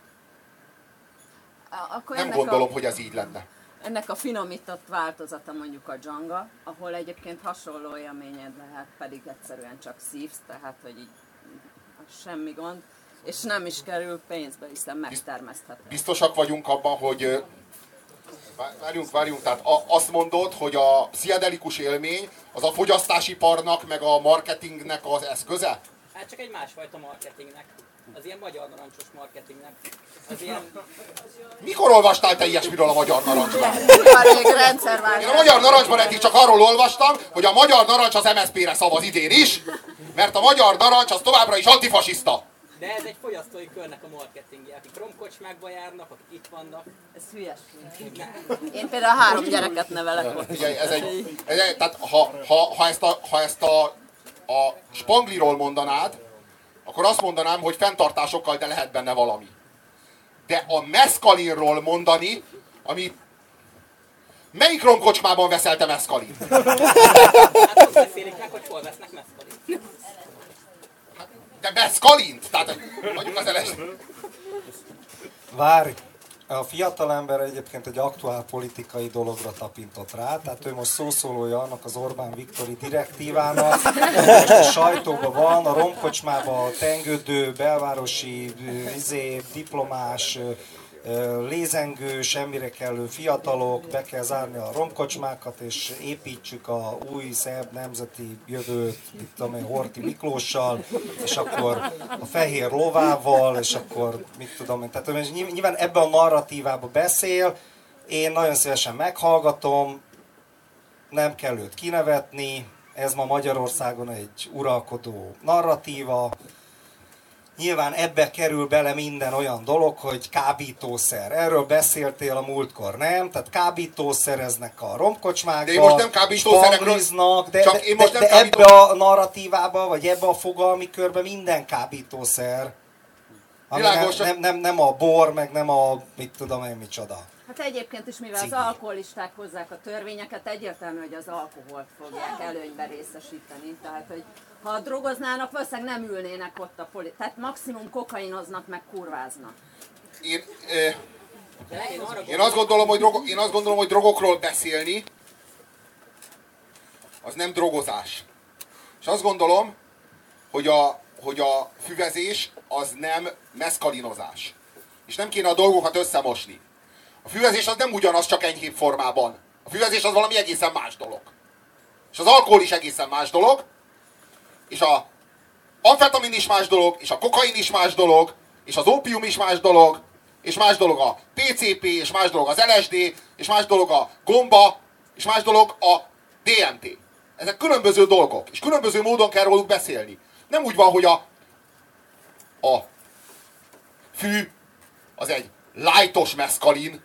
Akkor Nem gondolom, hogy ez így lenne. Ennek a finomított változata mondjuk a dzsanga, ahol egyébként hasonló élményed lehet, pedig egyszerűen csak szívsz, tehát hogy így semmi gond, és nem is kerül pénzbe, hiszen megtermeszthető. Biztosak vagyunk abban, hogy... Várjunk, tehát azt mondod, hogy a pszichedelikus élmény az a fogyasztásiparnak, meg a marketingnek az eszköze? Hát csak egy másfajta marketingnek. Az ilyen magyar narancsos marketingnek. Az ilyen... Mikor olvastál te ilyesmiről a Magyar Narancsban? Én a Magyar Narancsban eddig csak arról olvastam, hogy a Magyar Narancs az MSZP-re szavaz idén is, mert a Magyar Narancs az továbbra is antifasiszta. De ez egy fogyasztói körnek a marketingje, akik romkocsmákba járnak, akik itt vannak. Ez hülyeség. Én például 3 gyereket nevelek ott. Tehát ha ezt a Spangliról mondanád, akkor azt mondanám, hogy fenntartásokkal, de lehet benne valami. De a meszkalinról mondani, ami... Melyik romkocsmában veszel te meszkalin? Hát azt beszélik meg, hogy hol vesznek meszkalint. De meszkalint? Tehát mondjuk az eles... Várj! A fiatalember egyébként egy aktuál politikai dologra tapintott rá, tehát ő most szószólója annak az Orbán Viktori direktívának, most a sajtóban van, a romkocsmában a tengődő, belvárosi, diplomás, lézengő, semmire kellő fiatalok, be kell zárni a romkocsmákat, és építsük a új, szebb nemzeti jövőt, mit tudom én, Horthy Miklóssal, és akkor a fehér lovával, és akkor mit tudom én. Tehát nyilván ebben a narratívába beszél, én nagyon szívesen meghallgatom, nem kell őt kinevetni, ez ma Magyarországon egy uralkodó narratíva. Nyilván ebbe kerül bele minden olyan dolog, hogy kábítószer. Erről beszéltél a múltkor, nem? Tehát kábítószereznek a romkocsmákba, de én most nem kábítószerekről, de ebbe a narratívába, vagy ebbe a fogalmi körbe minden kábítószer. Ami nem a bor, meg nem a mit tudom én micsoda. Hát egyébként is, mivel az alkoholisták hozzák a törvényeket, egyértelmű, hogy az alkoholt fogják előnyben részesíteni. Tehát, hogy ha drogoznának, valószínűleg nem ülnének ott a tehát maximum kokainoznak, meg kurváznak. Én azt gondolom, hogy drogokról beszélni, az nem drogozás. És azt gondolom, hogy a füvezés az nem meszkalinozás. És nem kéne a dolgokat összemosni. A füvezés az nem ugyanaz, csak enyhébb formában. A füvezés az valami egészen más dolog. És az alkohol is egészen más dolog, és a amfetamin is más dolog, és a kokain is más dolog, és az ópium is más dolog, és más dolog a PCP, és más dolog az LSD, és más dolog a gomba, és más dolog a DMT. Ezek különböző dolgok, és különböző módon kell róluk beszélni. Nem úgy van, hogy a fű az egy lightos meszkalin.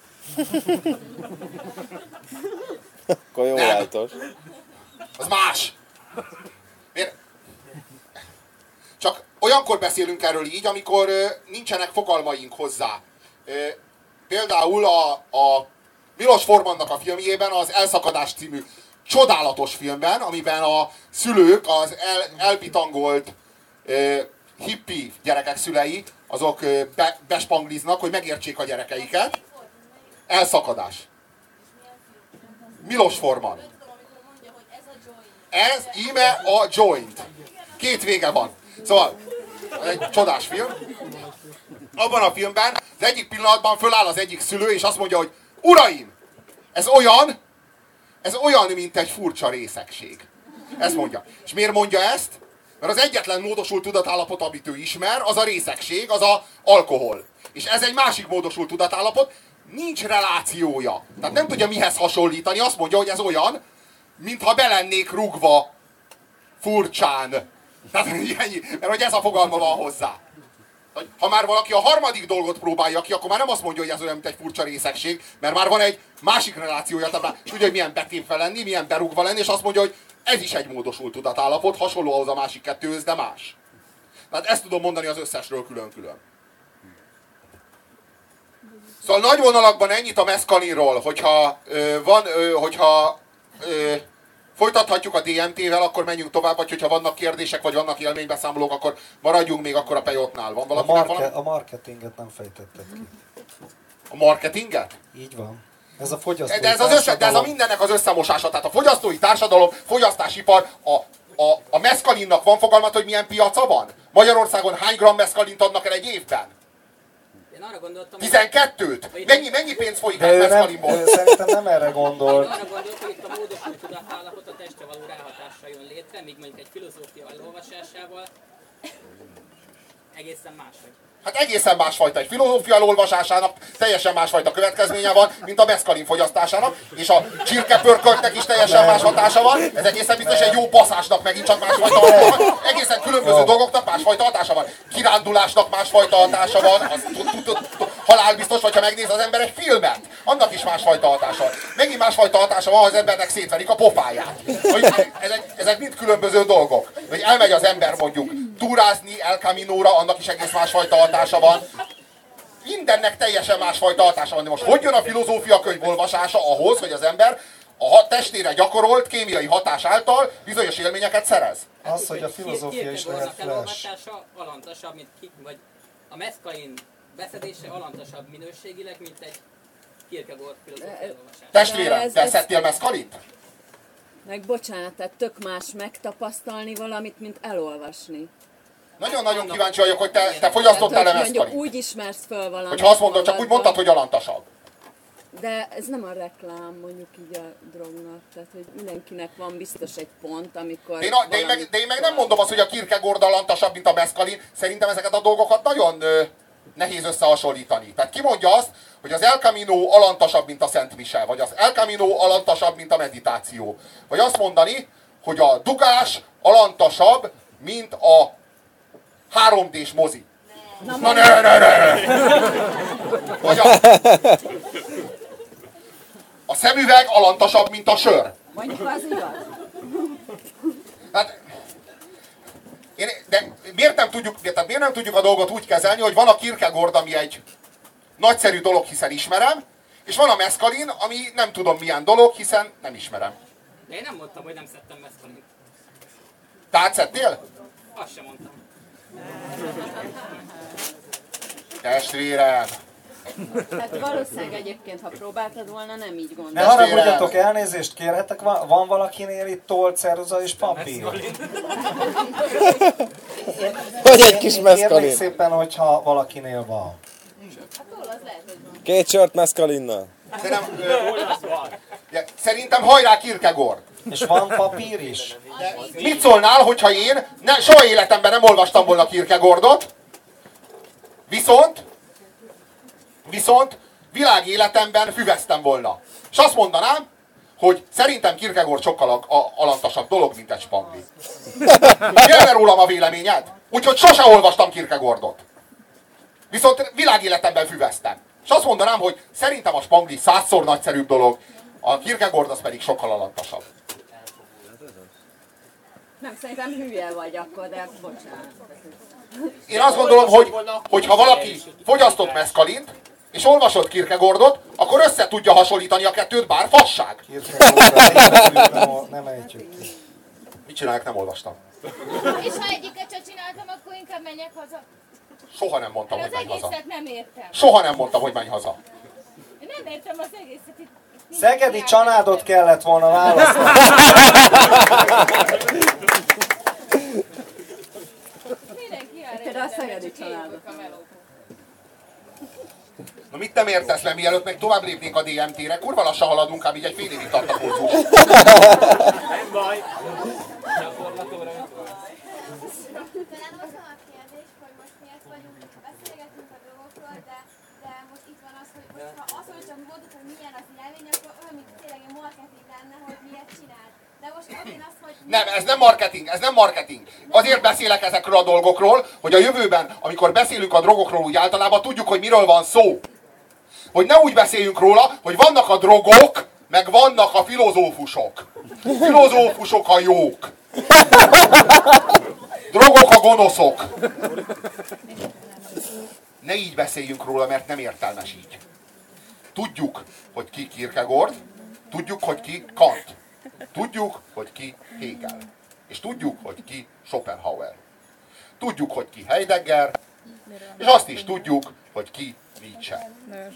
Akkor jó Nem. látos. Az más. Miért? Csak olyankor beszélünk erről így, amikor nincsenek fogalmaink hozzá. Például a Milos Formannak a filmjében, az Elszakadás című csodálatos filmben, amiben a szülők, az elbitangolt hippi gyerekek szülei, azok bespangliznak, hogy megértsék a gyerekeiket. Elszakadás. Milos Forman. Ez íme a joint. Két vége van. Szóval, egy csodás film. Abban a filmben az egyik pillanatban föláll az egyik szülő, és azt mondja, hogy uraim, ez olyan, mint egy furcsa részegség. Ezt mondja. És miért mondja ezt? Mert az egyetlen módosult tudatállapot, amit ő ismer, az a részegség, az a alkohol. És ez egy másik módosult tudatállapot, nincs relációja. Tehát nem tudja mihez hasonlítani, azt mondja, hogy ez olyan, mintha be lennék rugva furcsán. Tehát ennyi, mert hogy ez a fogalma van hozzá. Ha már valaki a harmadik dolgot próbálja ki, akkor már nem azt mondja, hogy ez olyan, mint egy furcsa részegség, mert már van egy másik relációja, tehát és tudja, hogy milyen betépve lenni, milyen berúgva lenni, és azt mondja, hogy ez is egy módosult tudatállapot, hasonló ahhoz a másik kettőhöz, de más. Tehát ezt tudom mondani az összesről külön-külön. Szóval nagy vonalakban ennyit a meszkalinról, hogyha folytathatjuk a DMT-vel, akkor menjünk tovább, vagy hogyha vannak kérdések, vagy vannak élménybeszámolók, akkor maradjunk még akkor a pejotnál. Van valakinek valami? A marketinget nem fejtetted ki. A marketinget? Így van. Ez a fogyasztói de ez a mindennek az összemosása. Tehát a fogyasztói társadalom, fogyasztásipar, a meszkalinnak van fogalmat, hogy milyen piaca van? Magyarországon hány gram meszkalint adnak el egy évben? Én arra gondoltam, 12-t? Mennyi pénz folyik De el ő meszkalinból? szerintem nem erre gondol. arra gondoltam, hogy itt a módosult tudatállapot a testre való ráhatással jön létre, míg mondjuk egy filozófia elolvasásával egészen máshogy. Hát egészen másfajta. Egy filozófia olvasásának teljesen másfajta következménye van, mint a meszkalin fogyasztásának, és a csirkepörköltnek is teljesen más hatása van. Ez egészen biztos egy jó baszásnak megint csak másfajta hatása van. Egészen különböző dolgoknak másfajta hatása van. Kirándulásnak másfajta hatása van. Halálbiztos, hogyha megnéz az ember egy filmet, annak is másfajta hatása van. Megint másfajta hatása van, ha az embernek szétverik a pofáját. Ezek mind különböző dolgok. Hogy elmegy az ember mondjuk túrázni El Caminóra, annak is egész másfajta hatása van. Mindennek teljesen másfajta hatása van. De most hogy jön a filozófia könyv olvasása ahhoz, hogy az ember a testére gyakorolt kémiai hatás által bizonyos élményeket szerez? Az, hogy a filozófia is lehet flash. Elolvasása alantasabb, vagy a meszkalin beszedése alantasabb minőségileg, mint egy Kierkegaard filozófia elolvasása. Testvérem, te szedtél meszkalint? Meg bocsánat, tehát tök más megtapasztalni valamit, mint elolvasni. Nagyon-nagyon kíváncsi vagyok, hogy te fogyasztottál-e Mondjuk meszkalint? úgy ismersz föl valamit. Hogyha azt mondod, csak úgy mondtad, hogy alantasabb. De ez nem a reklám, mondjuk így a drognak. Tehát, hogy mindenkinek van biztos egy pont, amikor... De én meg nem mondom azt, hogy a Kierkegaard alantasabb, mint a meszkalin. Szerintem ezeket a dolgokat nagyon nehéz összehasonlítani. Tehát ki mondja azt, hogy az El Camino alantasabb, mint a Szent Mise, vagy az El Camino alantasabb, mint a meditáció. Vagy azt mondani, hogy a dugás alantasabb, mint a 3D-s mozi. Na ne! Vagy a szemüveg alantasabb, mint a sör. Mondjuk az igaz. Hát, de miért nem tudjuk a dolgot úgy kezelni, hogy van a Kierkegaard, ami egy nagyszerű dolog, hiszen ismerem, és van a meszkalin, ami nem tudom milyen dolog, hiszen nem ismerem. De én nem mondtam, hogy nem szedtem meszkalint. Tehát szedtél? Azt sem mondtam. Testvérem! Hát valószínűleg egyébként, ha próbáltad volna, nem így Ne gondolod. haragudjatok, elnézést kérhetek, van valakinél itt toll, ceruza és papír? Vagy egy kis Kérlek meszkalin. szépen, hogyha valakinél van. Hát toll az lehet, hogy van. 2 sört meszkalinnal. Szerintem hajrá Kierkegaard. És van papír is? Mit szólnál, hogyha én soha életemben nem olvastam volna Kierkegaardot, viszont világéletemben füveztem volna. És azt mondanám, hogy szerintem Kierkegaard sokkal alantasabb dolog, mint egy spangli. Jön rólam a véleményed? Úgyhogy sose olvastam Kierkegaardot. Viszont világéletemben füveztem. És azt mondanám, hogy szerintem a spangli 100-szor nagyszerűbb dolog, a Kierkegaard az pedig sokkal alantasabb. Nem, szerintem hülye vagy akkor, de bocsánat. Én azt gondolom, hogy ha valaki fogyasztott meszkalint, és olvasott Kierkegaardot, akkor össze tudja hasonlítani a kettőt, bár fasság. Kierkegaardra nem ejtjük ki. Mit csinálják, nem olvastam. És ha egyiket se csináltam, akkor inkább menjek haza. Soha nem mondtam, Az hogy menj haza. egészet nem értem. Soha nem mondtam, hogy menj haza. Én nem értem az egészet. Itt Szegedi Csanádot kellett volna választani. mindenki arra Például a Szegedi Csanádot. a melókon. Na mit nem értesz le, mielőtt meg tovább lépnénk a DMT-re? Kurva lassan haladunk, ám így egy fél évig tart a kurzus. Nem baj. Gyakorlatóra. Talán az a kérdés, hogy most miért vagyunk, beszélgetünk a dolgokról, de most itt van az, hogy ha azt, hogy csak mondjuk, hogy milyen az élmény, akkor olyan, mint tényleg egy marketing lenne, hogy miért csinál. De most azért az, hogy... Nem, ez nem marketing. Azért beszélek ezekről a dolgokról, hogy a jövőben, amikor beszélünk a drogokról úgy általában, tudjuk, hogy miről van szó. Hogy ne úgy beszéljünk róla, hogy vannak a drogok, meg vannak a filozófusok. Filozófusok a jók. Drogok a gonoszok. Ne így beszéljünk róla, mert nem értelmes így. Tudjuk, hogy ki Kierkegaard, tudjuk, hogy ki Kant, tudjuk, hogy ki Hegel, és tudjuk, hogy ki Schopenhauer. Tudjuk, hogy ki Heidegger, és azt is tudjuk, hogy ki Nietzsche.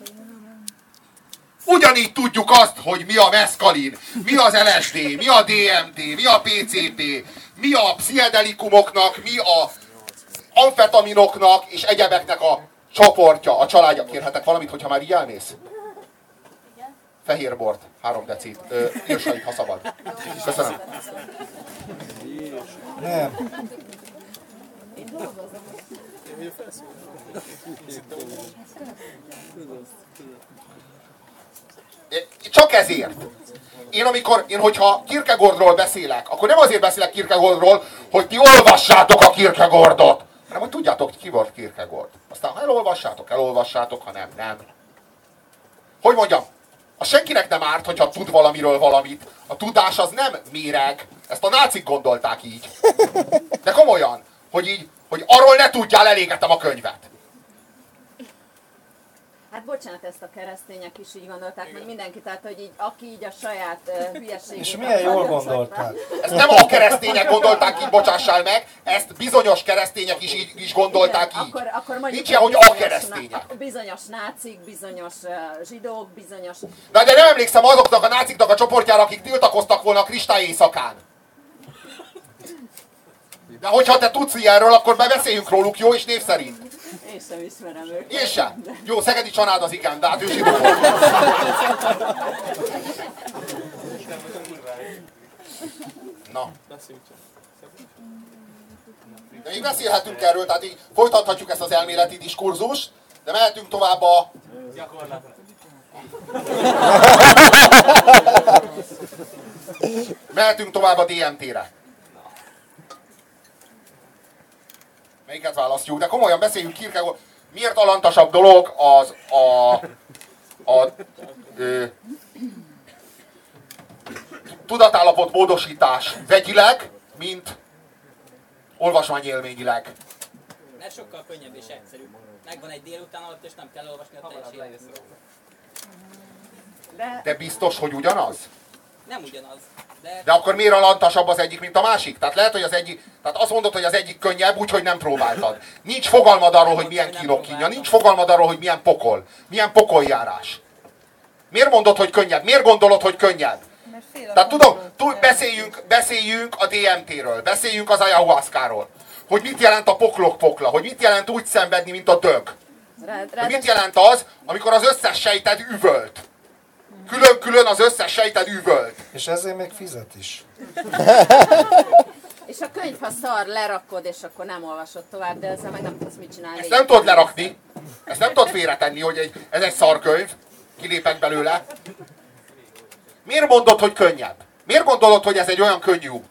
Ugyanígy tudjuk azt, hogy mi a meszkalin, mi az LSD, mi a DMT, mi a PCP, mi a pszichedelikumoknak, mi a amfetaminoknak és egyebeknek a csoportja, a családja. Kérhetek valamit, hogyha már így elmész? Fehér bort, 3 decit, írsait, ha szabad. Köszönöm. Nem. Csak ezért. Én hogyha Kierkegaardról beszélek, akkor nem azért beszélek Kierkegaardról, hogy ti olvassátok a Kierkegaardot, hanem hogy tudjátok, ki volt Kierkegaard. Aztán ha elolvassátok, ha nem, nem. Hogy mondjam, a senkinek nem árt, hogyha tud valamiről valamit. A tudás az nem méreg. Ezt a nácik gondolták így. De komolyan, hogy arról ne tudjál, elégetem a könyvet. Hát bocsánat, ezt a keresztények is így gondolták, meg mindenki, tehát hogy így, aki így a saját hülyeségét... És milyen jól gondolták. Ezt nem a keresztények gondolták így, bocsássál meg, ezt bizonyos keresztények is gondolták így. Akkor mondjuk, nincs ilyen, hogy a keresztények. Bizonyos nácik, bizonyos zsidók, bizonyos... De nem emlékszem azoknak a náciknak a csoportjára, akik tiltakoztak volna a kristály éjszakán. De hogyha te tudsz ilyenről, akkor beszéljünk róluk, jó, és név szerint. Én sem ismerem őket. Én sem. Jó, Szegedi Csanád az igen, de hát ő zsidó volt. Na. De így beszélhetünk erről, tehát így folytathatjuk ezt az elméleti diskurzust, de mehetünk tovább a... Mehetünk tovább a DMT-re. Melyiket választjuk? De komolyan beszéljünk Kierkegaard. Miért alantasabb dolog az tudatállapot módosítás vegyileg, mint olvasmányélményileg? Mert sokkal könnyebb és egyszerűbb. Megvan egy délután alatt, és nem kell olvasni a teljes életet. De biztos, hogy ugyanaz? Nem ugyanaz. De akkor miért alantasabb az egyik, mint a másik? Tehát lehet, hogy az egyik, tehát azt mondod, hogy az egyik könnyebb, úgyhogy nem próbáltad. Nincs fogalmad arról, hogy milyen kínokínja, nincs fogalmad arról, hogy milyen pokol, milyen pokoljárás. Miért mondod, hogy könnyebb? Miért gondolod, hogy könnyebb? Tehát tudom, beszéljünk a DMT-ről, beszéljünk az ayahuasca-ról. Hogy mit jelent a poklok pokla, hogy mit jelent úgy szenvedni, mint a dög. Mit jelent az, amikor az összes sejted üvölt? Külön-külön az összes sejted üvölt. És ezért még fizet is. És a könyv, ha szar, lerakod, és akkor nem olvasod tovább, de ezzel meg nem tudsz mit csinálni. Ezt nem tudod lerakni. Ezt nem tudod félretenni, hogy ez egy szarkönyv. Kilépek belőle. Miért mondod, hogy könnyebb? Miért gondolod, hogy ez egy olyan könnyű út?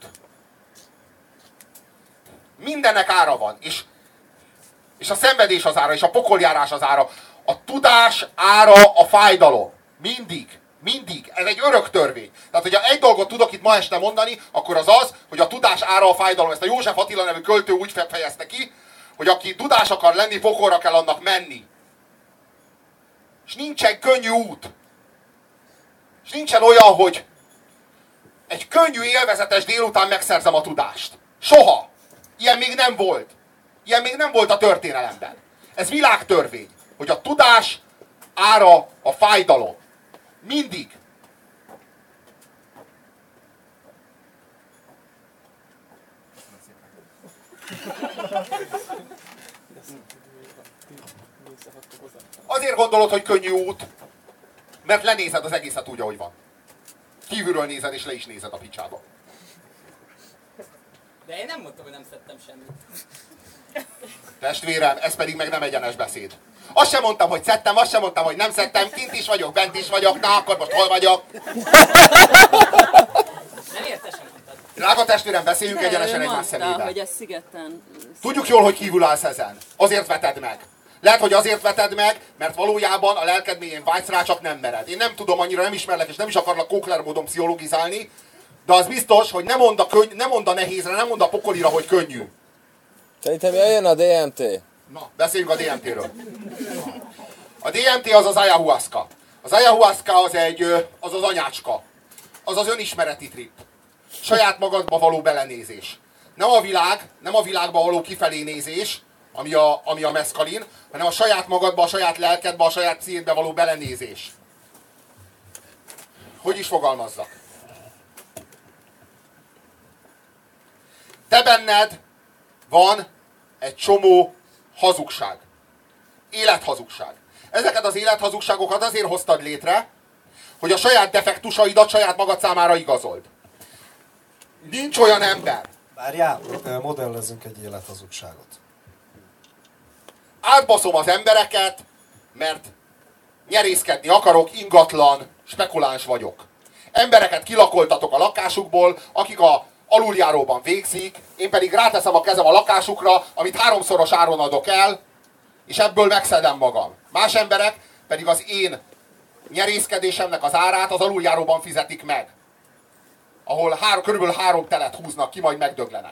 Mindennek ára van. És a szenvedés az ára, és a pokoljárás az ára. A tudás ára a fájdalom. Mindig. Mindig. Ez egy örök törvény. Tehát, hogyha egy dolgot tudok itt ma este mondani, akkor az az, hogy a tudás ára a fájdalom. Ezt a József Attila nevű költő úgy fejezte ki, hogy aki tudás akar lenni, pokolra kell annak menni. És nincsen könnyű út. És nincsen olyan, hogy egy könnyű, élvezetes délután megszerzem a tudást. Soha. Ilyen még nem volt. Ilyen még nem volt a történelemben. Ez világtörvény, hogy a tudás ára a fájdalom. Mindig. Azért gondolod, hogy könnyű út, mert lenézed az egészet úgy, ahogy van. Kívülről nézed, és le is nézed a picsába. De én nem mondtam, hogy nem szedtem semmit. Testvérem, ez pedig meg nem egyenes beszéd. Azt sem mondtam, hogy szedtem, azt sem mondtam, hogy nem szedtem, kint is vagyok, bent is vagyok, na akkor most hol vagyok? Nem értesen mondtad. Drága testvérem, beszéljünk egyenesen egymás szemébe. hogy a szigeten... Tudjuk jól, hogy kívül állsz ezen. Azért veted meg. Lehet, hogy azért veted meg, mert valójában a lelked mélyén vágysz rá, csak nem mered. Én nem tudom, annyira nem ismerlek, és nem is akarlak Kókler módon pszichologizálni, de az biztos, hogy nem mond a nehézre, nem mond a pokolira, hogy könnyű. Szerintem jön a DMT. Na, beszéljünk a DMT-ről. A DMT az az ayahuasca. Az ayahuasca az az anyácska. Az az önismereti trip. Saját magadba való belenézés. Nem a világba való kifelé nézés, ami a meszkalin, hanem a saját magadba, a saját lelkedbe, a saját pszichédbe való belenézés. Hogy is fogalmazzak? Te benned van egy csomó hazugság. Élethazugság. Ezeket az élethazugságokat azért hoztad létre, hogy a saját defektusaidat saját magad számára igazold. Nincs olyan ember. Várjál, modellezünk egy élethazugságot. Átbaszom az embereket, mert nyerészkedni akarok, ingatlan, spekuláns vagyok. Embereket kilakoltatok a lakásukból, akik a aluljáróban végzik, én pedig ráteszem a kezem a lakásukra, amit 3-szoros áron adok el, és ebből megszedem magam. Más emberek pedig az én nyerészkedésemnek az árát az aluljáróban fizetik meg, ahol körülbelül 3 telet húznak ki, majd megdöglenek.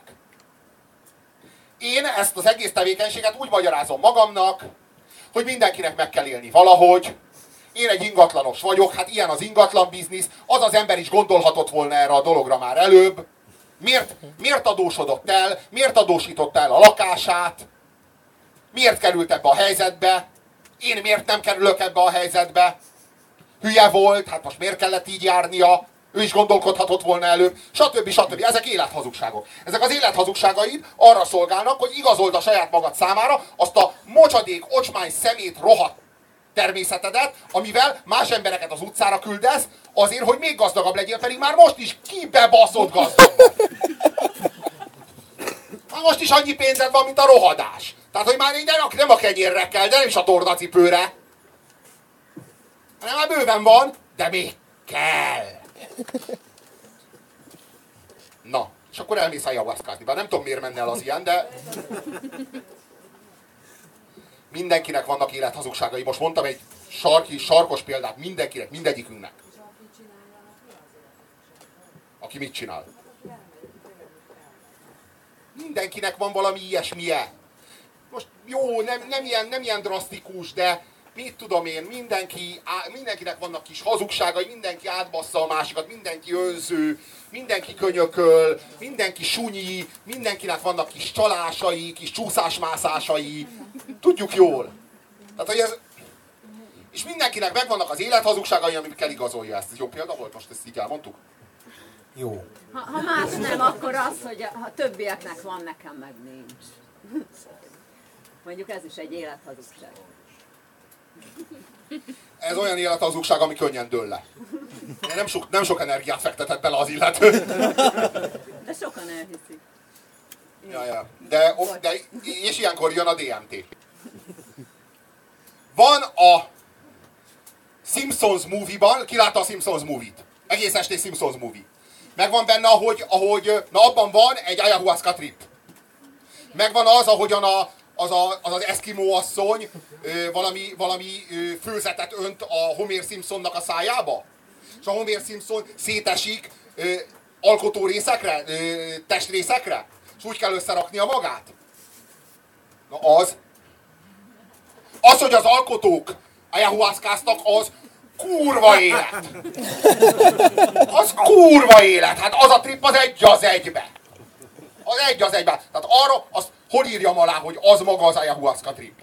Én ezt az egész tevékenységet úgy magyarázom magamnak, hogy mindenkinek meg kell élni valahogy. Én egy ingatlanos vagyok, hát ilyen az ingatlan biznisz, az az ember is gondolhatott volna erre a dologra már előbb. Miért adósodott el? Miért adósította el a lakását? Miért került ebbe a helyzetbe? Én miért nem kerülök ebbe a helyzetbe? Hülye volt, hát most miért kellett így járnia? Ő is gondolkodhatott volna előbb, stb. Stb. Ezek élethazugságok. Ezek az élethazugságaid arra szolgálnak, hogy igazold a saját magad számára azt a mocsadék, ocsmány, szemét, rohadt természetedet, amivel más embereket az utcára küldesz, azért, hogy még gazdagabb legyél, pedig már most is kibebaszott gazdag. Már most is annyi pénzed van, mint a rohadás. Tehát, hogy már nem a kenyérre kell, de nem is a tornacipőre. Hanem már bőven van, de még kell. Na, és akkor elmész ayahuaszkázni. Bár nem tudom, miért menne el az ilyen, de... Mindenkinek vannak élethazugságai. Most mondtam egy sarkos példát mindenkinek, mindegyikünknek. Aki mit csinál? Mindenkinek van valami ilyesmije. Most jó, nem ilyen drasztikus, de mit tudom én, mindenkinek vannak kis hazugságai, mindenki átbassza a másikat, mindenki önző, mindenki könyököl, mindenki sunyi, mindenkinek vannak kis csalásai, kis csúszásmászásai. Tudjuk jól. Tehát, hogy ez... És mindenkinek megvannak az élethazugságai, amikkel igazolja ezt. Ez jó példa volt? Most ezt így elmondtuk? Jó. Ha más nem, akkor az, hogy a többieknek van, nekem meg nincs. Mondjuk ez is egy élethazugság. Ez olyan élethazugság, ami könnyen dől le. Nem sok energiát fektetett bele az illető. De sokan elhiszik. Ja. De, és ilyenkor jön a DMT. Van a Simpsons movie-ban, ki látta a Simpsons movie-t? Egész estés Simpsons movie. Megvan benne, ahogy abban van egy ayahuasca trip. Megvan az, ahogyan az eszkimó asszony valami főzetet önt a Homer Simpsonnak a szájába. És a Homer Simpson szétesik alkotó részekre, testrészekre. És úgy kell összeraknia magát. Na az, hogy az alkotók ayahuaszkáztak, az kurva élet. Az kurva élet. Hát az a trip az egy az egybe. Az egy az egybe. Tehát arra, azt hol írjam alá, hogy az maga az ayahuasca trip.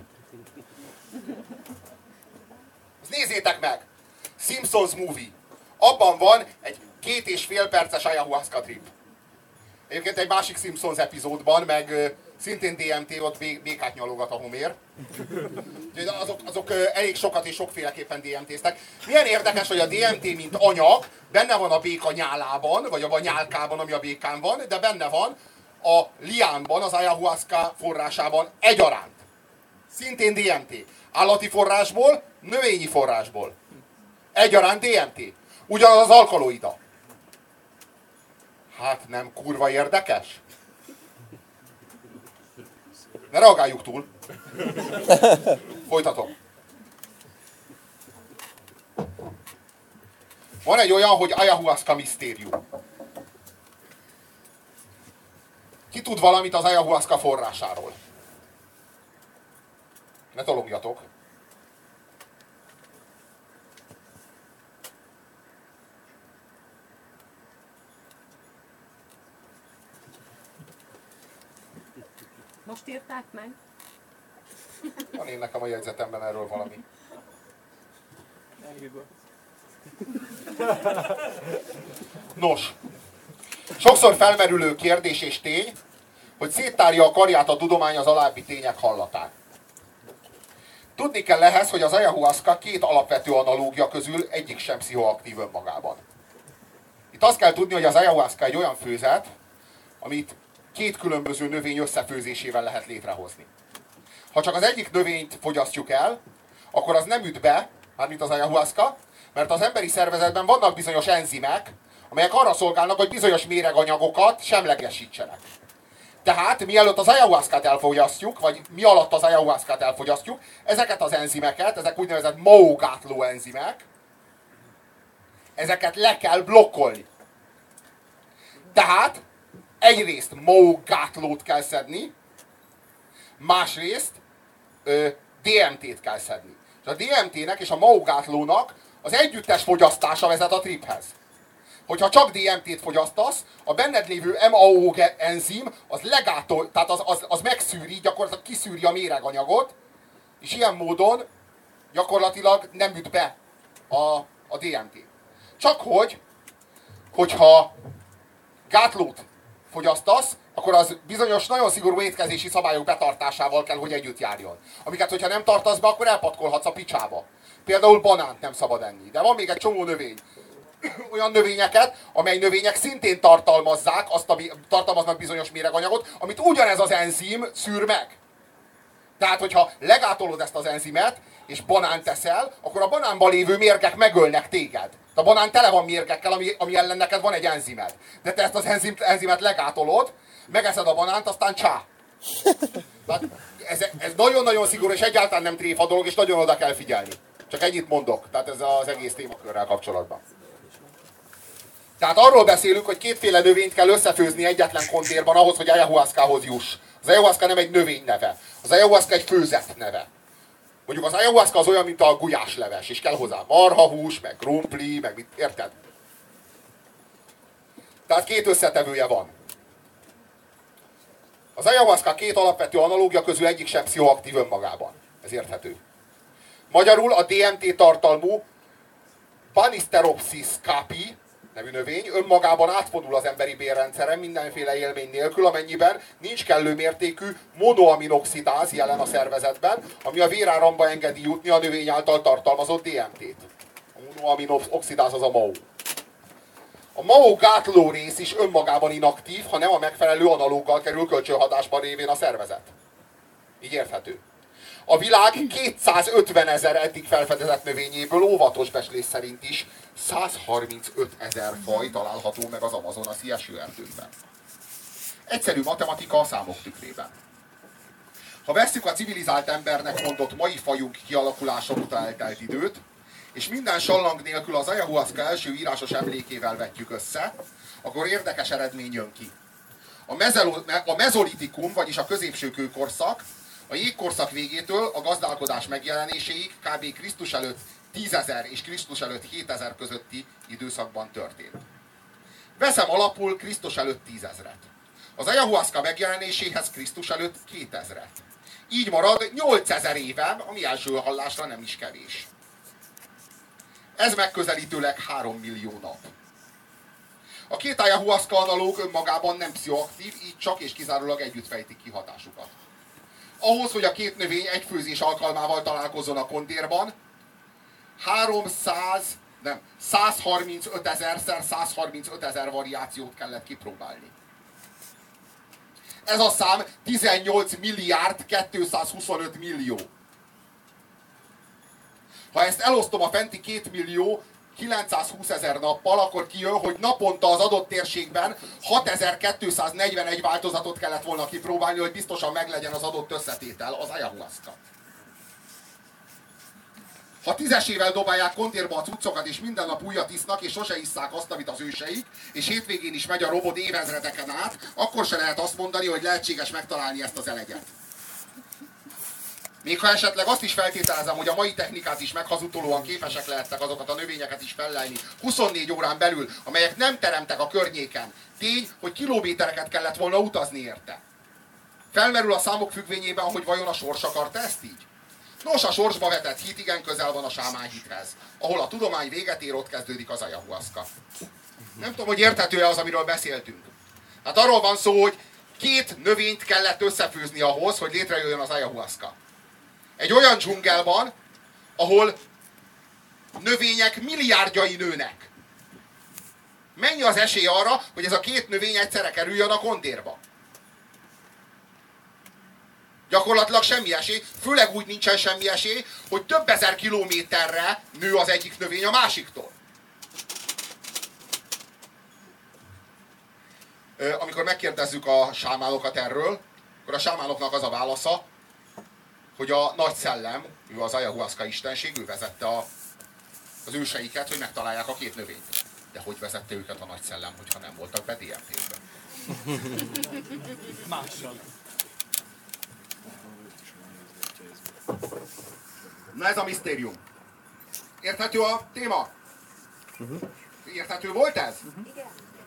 Ezt nézzétek meg. Simpsons movie. Abban van egy 2,5 perces ayahuasca trip. Egyébként egy másik Simpsons epizódban, meg szintén DMT, ott békát nyalogat a Homer. Azok elég sokat és sokféleképpen DMT-ztek. Milyen érdekes, hogy a DMT, mint anyag, benne van a béka nyálában, vagy a nyálkában, ami a békán van, de benne van a liánban, az ayahuasca forrásában egyaránt. Szintén DMT. Állati forrásból, növényi forrásból. Egyaránt DMT. Ugyanaz az alkaloida. Hát nem kurva érdekes? Ne reagáljuk túl. Folytatom. Van egy olyan, hogy ayahuasca misztérium. Ki tud valamit az ayahuasca forrásáról? Ne tolongjatok. Most írták meg? Van én nekem a jegyzetemben erről valami. Nos, sokszor felmerülő kérdés és tény, hogy széttárja a karját a tudomány az alábbi tények hallatán. Tudni kell ehhez, hogy az ayahuasca két alapvető analógia közül egyik sem pszichoaktív önmagában. Itt azt kell tudni, hogy az ayahuasca egy olyan főzet, amit két különböző növény összefőzésével lehet létrehozni. Ha csak az egyik növényt fogyasztjuk el, akkor az nem üt be, mármint az ayahuasca, mert az emberi szervezetben vannak bizonyos enzimek, amelyek arra szolgálnak, hogy bizonyos méreganyagokat semlegesítsenek. Tehát mielőtt az ayahuascát elfogyasztjuk, vagy mi alatt az ayahuascát elfogyasztjuk, ezeket az enzimeket, ezek úgynevezett MAO-gátló enzimek, ezeket le kell blokkolni. Tehát egyrészt MAO-gátlót kell szedni, másrészt DMT-t kell szedni. És a DMT-nek és a MAO-gátlónak az együttes fogyasztása vezet a triphez. Hogyha csak DMT-t fogyasztasz, a benned lévő MAO enzim az legátol, tehát az megszűri, gyakorlatilag kiszűri a méreganyagot, és ilyen módon gyakorlatilag nem üt be a DMT. Csak hogyha gátlót fogyasztasz, akkor az bizonyos nagyon szigorú étkezési szabályok betartásával kell, hogy együtt járjon. Amiket, hogyha nem tartasz be, akkor elpatkolhatsz a picsába. Például banánt nem szabad enni. De van még egy csomó növény. Olyan növényeket, amely növények szintén tartalmaznak bizonyos méreganyagot, amit ugyanez az enzim szűr meg. Tehát, hogyha legátolod ezt az enzimet, és banánt teszel, akkor a banánban lévő mérgek megölnek téged. A banán tele van mérgekkel, ami ellen neked van egy enzimed. De te ezt az enzimet legátolod, megeszed a banánt, aztán csá. Tehát ez nagyon-nagyon szigorú, és egyáltalán nem tréfa dolog, és nagyon oda kell figyelni. Csak ennyit mondok, tehát ez az egész témakörrel kapcsolatban. Tehát arról beszélünk, hogy kétféle növényt kell összefőzni egyetlen konzérvban ahhoz, hogy ayahuascahoz juss. Az ayahuasca nem egy növény neve. Az ayahuasca egy főzet neve. Mondjuk az ayahuasca az olyan, mint a gulyásleves, és kell hozzá marhahús, meg krumpli, meg mit, érted? Tehát két összetevője van. Az ayahuasca két alapvető analógia közül egyik sem pszichoaktív önmagában. Ez érthető. Magyarul a DMT tartalmú Banisteropsis capi nevű növény önmagában átfordul az emberi bélrendszeren mindenféle élmény nélkül, amennyiben nincs kellő mértékű monoaminoxidáz jelen a szervezetben, ami a véráramba engedi jutni a növény által tartalmazott DMT-t. A monoaminoxidáz az a MAO. A MAO gátló rész is önmagában inaktív, ha nem a megfelelő analóggal kerül kölcsönhatásban révén a szervezet. Így érthető. A világ 250 000 eddig felfedezett növényéből óvatos becslés szerint is 135 000 faj található meg az amazonasi esőerdőkben. Egyszerű matematika a számok tükrében. Ha vesszük a civilizált embernek mondott mai fajunk kialakulása után eltelt időt, és minden sallang nélkül az ayahuasca első írásos emlékével vetjük össze, akkor érdekes eredmény jön ki. A mezolitikum, vagyis a középső kőkorszak, a jégkorszak végétől a gazdálkodás megjelenéséig kb. Krisztus előtt 10 000 és Krisztus előtt 7000 közötti időszakban történt. Veszem alapul Krisztus előtt 10 000-et. Az ayahuasca megjelenéséhez Krisztus előtt 2000-et. Így marad 8000 évem, ami első hallásra nem is kevés. Ez megközelítőleg 3 millió nap. A két ayahuasca analóg önmagában nem pszichoaktív, így csak és kizárólag együtt fejtik ki hatásukat. Ahhoz, hogy a két növény egy főzés alkalmával találkozzon a kondérban, 135 000-szer 135 000 variációt kellett kipróbálni. Ez a szám 18 milliárd 225 millió. Ha ezt elosztom a fenti 2 millió 920 000 nappal, akkor kijön, hogy naponta az adott térségben 6241 változatot kellett volna kipróbálni, hogy biztosan meglegyen az adott összetétel, az ayahuasca. Ha 10-esével dobálják kondérba a cuccokat, és minden nap újat isznak, és sose isszák azt, amit az őseik, és hétvégén is megy a robot évezredeken át, akkor se lehet azt mondani, hogy lehetséges megtalálni ezt az eleget. Még ha esetleg azt is feltételezem, hogy a mai technikát is meghazudtolóan képesek lehettek azokat a növényeket is fellelni 24 órán belül, amelyek nem teremtek a környéken. Tény, hogy kilométereket kellett volna utazni érte. Felmerül a számok függvényében, hogy vajon a sors akarta ezt így? Nos, a sorsba vetett hit igen közel van a sámán hithez. Ahol a tudomány véget ér, ott kezdődik az ayahuasca. Nem tudom, hogy érthető-e az, amiről beszéltünk. Hát arról van szó, hogy két növényt kellett összefőzni ahhoz, hogy létrejöjjön az ayahuasca. Egy olyan dzsungelban, ahol növények milliárdjai nőnek. Mennyi az esély arra, hogy ez a két növény egyszerre kerüljön a kondérba? Gyakorlatilag semmi esély, főleg úgy nincsen semmi esély, hogy több ezer kilométerre nő az egyik növény a másiktól. Amikor megkérdezzük a sámánokat erről, akkor a sámánoknak az a válasza, hogy a nagy szellem, ő az ayahuasca istenség, ő vezette az őseiket, hogy megtalálják a két növényt. De hogy vezette őket a nagy szellem, hogyha nem voltak be DMT-ben? Mással. Na ez a misztérium. Érthető a téma? Érthető volt ez? Igen.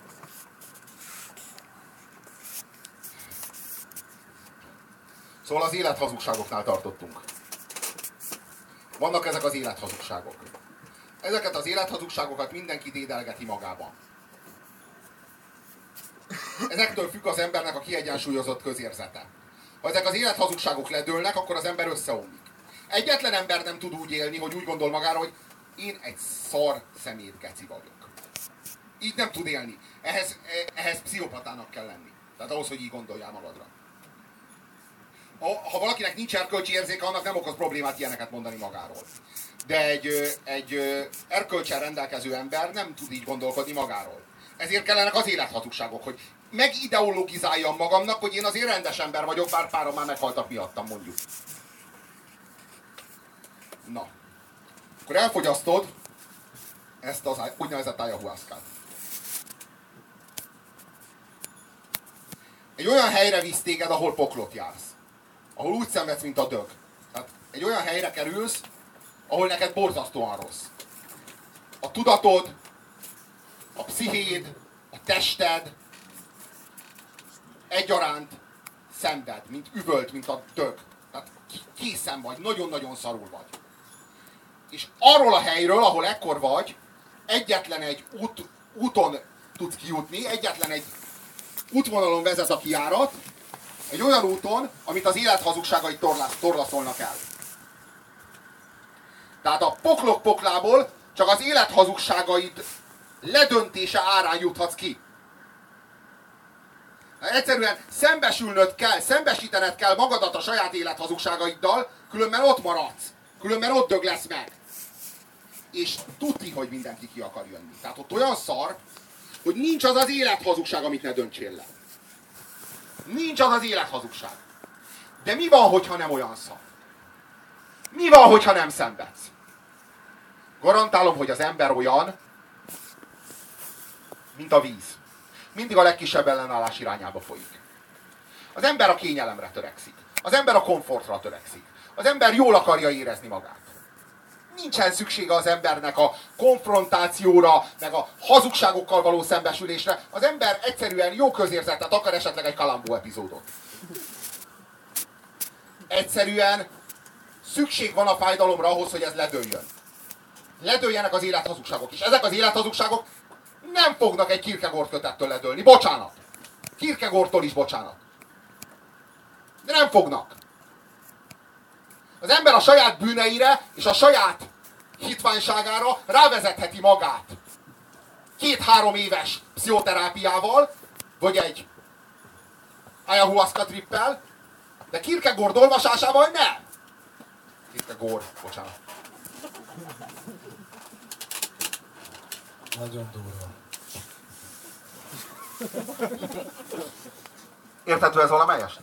Szóval az élethazugságoknál tartottunk. Vannak ezek az élethazugságok. Ezeket az élethazugságokat mindenki dédelgeti magában. Ezektől függ az embernek a kiegyensúlyozott közérzete. Ha ezek az élethazugságok ledőlnek, akkor az ember összeomlik. Egyetlen ember nem tud úgy élni, hogy úgy gondol magára, hogy én egy szar szemét geci vagyok. Így nem tud élni. Ehhez pszichopatának kell lenni. Tehát ahhoz, hogy így gondoljál magadra. Ha valakinek nincs erkölcsi érzéke, annak nem okoz problémát ilyeneket mondani magáról. De egy erkölcsel rendelkező ember nem tud így gondolkodni magáról. Ezért kellenek az élethazugságok, hogy megideologizáljam magamnak, hogy én azért rendes ember vagyok, bár páran már meghaltak miattam, mondjuk. Na. Akkor elfogyasztod ezt az úgynevezett ayahuascát. Egy olyan helyre visz téged, ahol poklot jársz. Ahol úgy szenvedsz, mint a dög. Tehát egy olyan helyre kerülsz, ahol neked borzasztóan rossz. A tudatod, a pszichéd, a tested egyaránt szenved, mint üvölt, mint a dög. Tehát készen vagy, nagyon-nagyon szarul vagy. És arról a helyről, ahol ekkor vagy, egyetlen egy út úton tudsz kijutni, egyetlen egy útvonalon vezet a kijárat, egy olyan úton, amit az élet hazugságait torlaszolnak el. Tehát a poklok poklából csak az élet hazugságait ledöntése árán juthatsz ki. Egyszerűen szembesítened kell magadat a saját élet hazugságaiddal, különben ott maradsz. Különben ott dög lesz meg. És tuti, hogy mindenki ki akar jönni. Tehát ott olyan szar, hogy nincs az az élet hazugság, amit ne döntsél le. Nincs az az élet hazugság. De mi van, hogyha nem olyan szar? Mi van, hogyha nem szenvedsz? Garantálom, hogy az ember olyan, mint a víz. Mindig a legkisebb ellenállás irányába folyik. Az ember a kényelemre törekszik. Az ember a komfortra törekszik. Az ember jól akarja érezni magát. Nincsen szüksége az embernek a konfrontációra, meg a hazugságokkal való szembesülésre. Az ember egyszerűen jó közérzetet akar, esetleg egy Kalambó epizódot. Egyszerűen szükség van a fájdalomra ahhoz, hogy ez ledőljön. Ledőljenek az élet hazugságok. És ezek az élet hazugságok nem fognak egy Kierkegaard kötettől ledőlni. Bocsánat. Kierkegaardtól is bocsánat. De nem fognak. Az ember a saját bűneire és a saját hitványságára rávezetheti magát 2-3 éves pszichoterápiával, vagy egy ayahuasca trippel, de Kierkegaard olvasásával nem. Kierkegaard, bocsánat. Nagyon durva. Érthető ez valamelyest?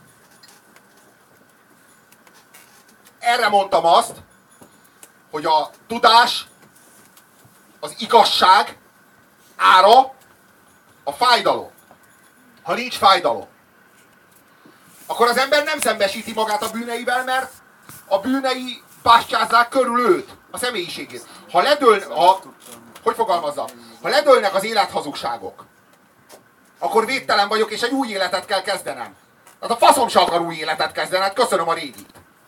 Erre mondtam azt, hogy a tudás, az igazság ára a fájdalom. Ha nincs fájdalom, akkor az ember nem szembesíti magát a bűneivel, mert a bűnei pástyázzák körül őt, a személyiségét. Hogy fogalmazzak? Ha ledőlnek az élet hazugságok, akkor védtelen vagyok, és egy új életet kell kezdenem. Tehát a faszom se akar új életet kezdeni, hát köszönöm a régit.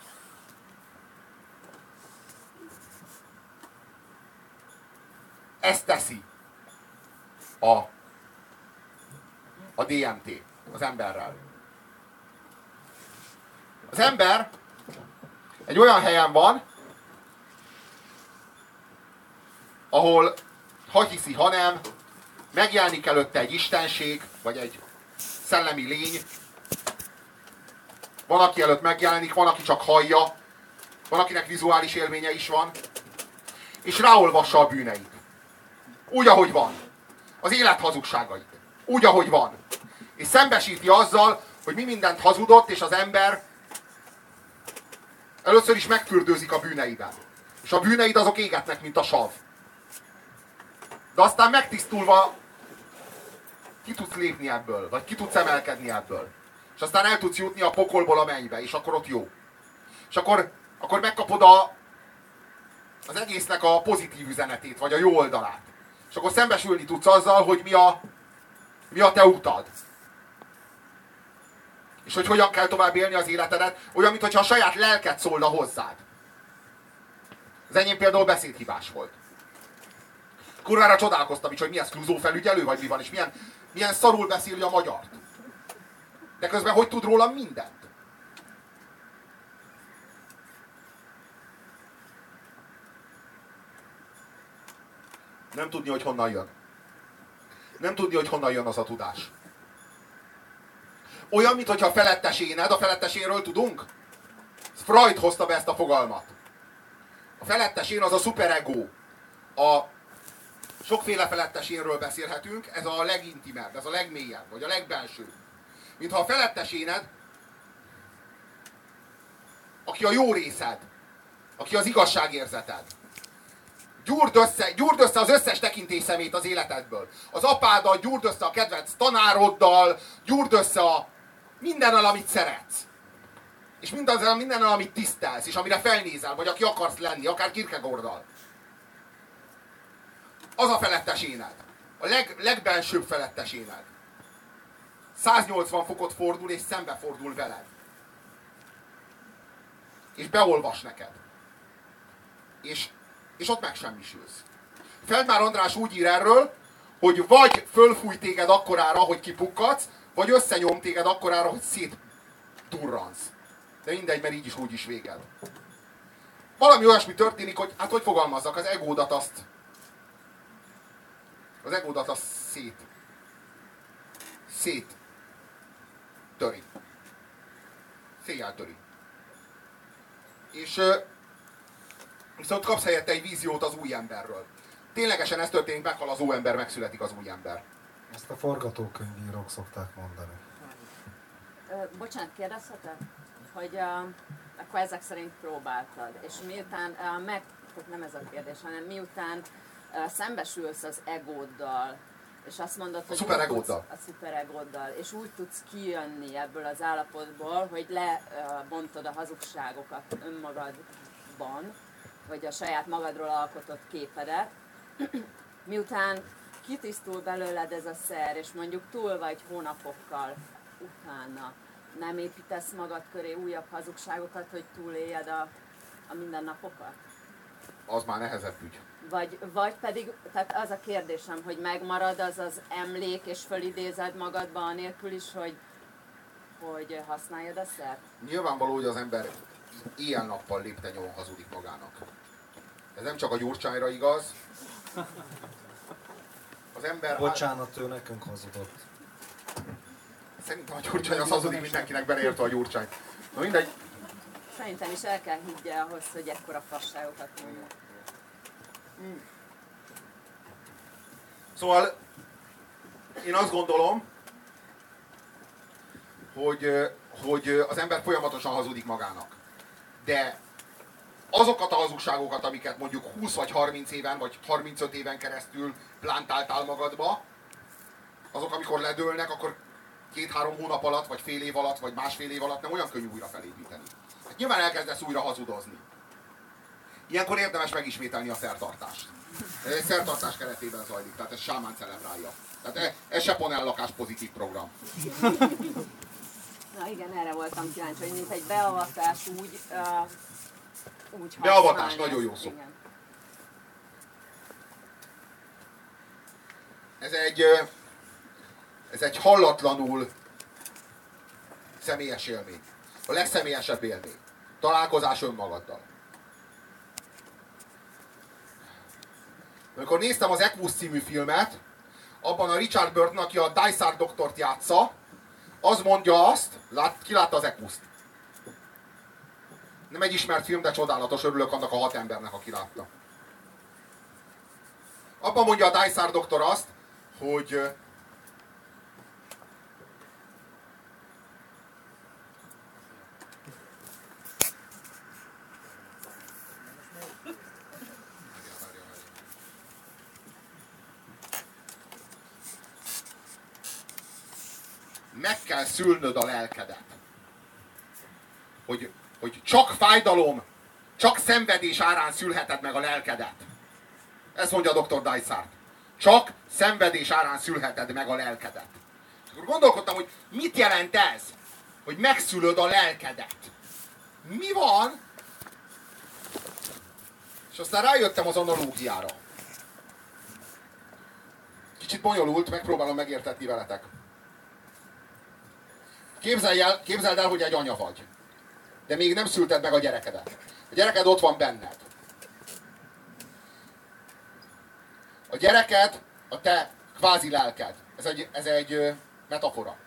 Ezt teszi a DMT az emberrel. Az ember egy olyan helyen van, ahol ha hiszi, ha nem, megjelenik előtte egy istenség, vagy egy szellemi lény. Van, aki előtt megjelenik, van, aki csak hallja, van, akinek vizuális élménye is van, és ráolvassa a bűneit. Úgy, ahogy van. Az élet hazugságait. Úgy, ahogy van. És szembesíti azzal, hogy mi mindent hazudott, és az ember először is megfürdőzik a bűneiben. És a bűneid azok égetnek, mint a sav. De aztán megtisztulva ki tudsz lépni ebből, vagy ki tudsz emelkedni ebből. És aztán el tudsz jutni a pokolból a mennybe, és akkor ott jó. És akkor megkapod az egésznek a pozitív üzenetét, vagy a jó oldalát. És akkor szembesülni tudsz azzal, hogy mi a te utad. És hogy hogyan kell tovább élni az életedet, olyan, mintha a saját lelked szólna hozzád. Az enyém például beszédhibás volt. Kurvára csodálkoztam is, hogy mi ez, Clouseau felügyelő, vagy mi van, és milyen szarul beszéli a magyart. De közben hogy tud rólam mindent? Nem tudni, hogy honnan jön. Nem tudni, hogy honnan jön az a tudás. Olyan, mintha a feletteséned, a felettesénről tudunk? Freud hozta be ezt a fogalmat. A felettesén az a szuperego. A sokféle felettesénről beszélhetünk, ez a legintimebb, ez a legmélyebb, vagy a legbelsőbb. Mintha a feletteséned, aki a jó részed, aki az igazságérzeted, gyúrd össze az összes tekintélyszemét az életedből. Az apáddal, gyúrd össze a kedvenc tanároddal, gyúrd össze mindennel, amit szeretsz. És mindennel, amit tisztelsz, és amire felnézel, vagy aki akarsz lenni, akár Kierkegaarddal. Az a feletteséned. A legbensőbb feletteséned. 180 fokot fordul, és szembefordul veled. És beolvas neked. És ott megsemmisülsz. Feldmár András úgy ír erről, hogy vagy fölfúj téged akkorára, hogy kipukkadsz, vagy összenyom téged akkorára, hogy szétdurransz. De mindegy, mert így is úgy is véged. Valami olyasmi történik, hogy hát hogy fogalmazzak, az egódat azt töri. Széjjel töri. És viszont kapsz helyette egy víziót az új emberről. Ténylegesen ez történik, meghal az óember, megszületik az új ember. Ezt a forgatókönyvírók szokták mondani. Bocsánat, kérdezhetek? Hogy akkor ezek szerint próbáltad, és miután nem ez a kérdés, hanem miután szembesülsz az egóddal, és azt mondod, hogy szuperegóddal. A szuperegóddal, és úgy tudsz kijönni ebből az állapotból, hogy lebontod a hazugságokat önmagadban, vagy a saját magadról alkotott képedet, miután kitisztul belőled ez a szer, és mondjuk túl vagy hónapokkal utána, nem építesz magad köré újabb hazugságokat, hogy túléljed a mindennapokat? Az már nehezebb ügy. Vagy pedig, tehát az a kérdésem, hogy megmarad az az emlék, és fölidézed magadba anélkül is, hogy használjad a szert? Nyilvánvaló, hogy az ember éjjel-nappal lépten hazudik magának. Ez nem csak a Gyurcsányra igaz. Az ember... Bocsánat, ő nekünk hazudott. Szerintem a Gyurcsány az hazudik mindenkinek, beleértve a Gyurcsányt. Na mindegy. Szerintem is el kell higgye ahhoz, hogy ekkora fasságokat mondja. Szóval én azt gondolom, hogy az ember folyamatosan hazudik magának. De azokat a hazugságokat, amiket mondjuk 20 vagy 30 éven, vagy 35 éven keresztül plántáltál magadba, azok amikor ledőlnek, akkor 2-3 hónap alatt, vagy fél év alatt, vagy másfél év alatt nem olyan könnyű újra felépíteni. Hát nyilván elkezdesz újra hazudozni. Ilyenkor érdemes megismételni a szertartást. Ez egy szertartás keretében zajlik, tehát ez sámán celebrálja. Tehát ez se panellakás pozitív program. Na igen, erre voltam kíváncsi, hogy mint egy beavatás úgy beavatás, nagyon jó szó. Igen. Ez egy hallatlanul személyes élmény. A legszemélyesebb élmény. Találkozás önmagaddal. Amikor néztem az Equus című filmet, abban a Richard Burton, aki a Dysart doktort játsza, az mondja azt, ki látta az Equust? Nem egy ismert film, de csodálatos, örülök annak a 6 embernek, aki látta. Abban mondja a Dysart doktor azt, hogy meg kell szülnöd a lelkedet. Hogy csak fájdalom, csak szenvedés árán szülheted meg a lelkedet. Ezt mondja a dr. Dysart. Csak szenvedés árán szülheted meg a lelkedet. Akkor gondolkodtam, hogy mit jelent ez, hogy megszülöd a lelkedet. Mi van? És aztán rájöttem az analógiára. Kicsit bonyolult, megpróbálom megértetni veletek. Képzeld el, hogy egy anya vagy. De még nem szülted meg a gyerekedet. A gyereked ott van benned. A gyereked a te kvázi lelked. Ez egy metafora.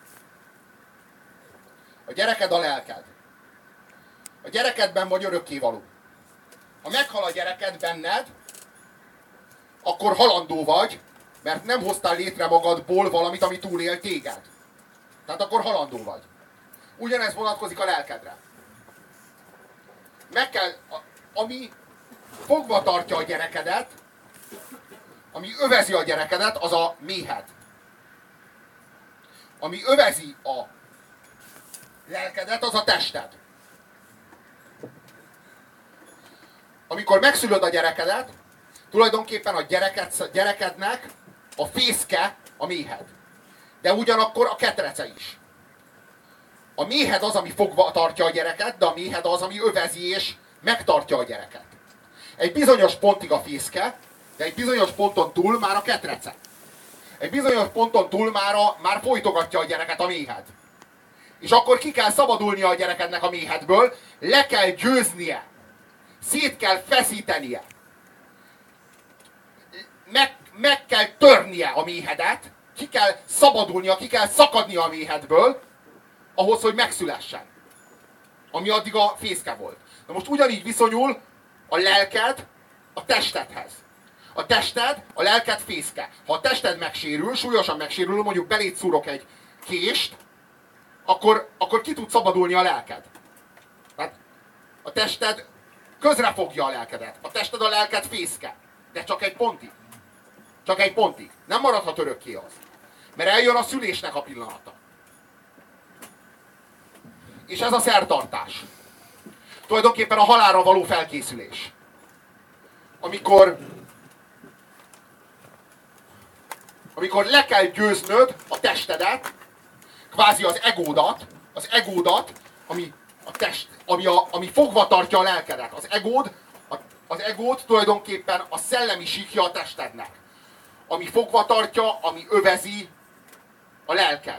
A gyereked a lelked. A gyerekedben vagy örökkévaló. Ha meghal a gyereked benned, akkor halandó vagy, mert nem hoztál létre magadból valamit, ami túlél téged. Tehát akkor halandó vagy. Ugyanez vonatkozik a lelkedre. Ami fogva tartja a gyerekedet, ami övezi a gyerekedet, az a méhed. Ami övezi a lelkedet, az a tested. Amikor megszülöd a gyerekedet, tulajdonképpen a gyerekednek a fészke a méhed. De ugyanakkor a ketrece is. A méhed az, ami fogva tartja a gyereket, de a méhed az, ami övezi és megtartja a gyereket. Egy bizonyos pontig a fészke, de egy bizonyos ponton túl már a ketrece. Egy bizonyos ponton túl már folytogatja a gyereket a méhed. És akkor ki kell szabadulnia a gyerekednek a méhedből, le kell győznie. Szét kell feszítenie. Meg kell törnie a méhedet, ki kell szabadulnia, ki kell szakadnia a méhedből, ahhoz, hogy megszülessen. Ami addig a fészke volt. Na most ugyanígy viszonyul a lelked a testedhez. A tested, a lelked fészke. Ha a tested megsérül, súlyosan megsérül, mondjuk beléd szúrok egy kést, akkor ki tud szabadulni a lelked. Tehát a tested közrefogja a lelkedet. A tested a lelked fészke. De csak egy pontig. Csak egy pontig. Nem maradhat örökké az. Mert eljön a szülésnek a pillanata. És ez a szertartás. Tulajdonképpen a halálra való felkészülés. Amikor le kell győznöd a testedet, kvázi az egódat, ami fogva tartja a lelkedet. Az egód tulajdonképpen a szellemi síkja a testednek. Ami fogva tartja, ami övezi a lelked.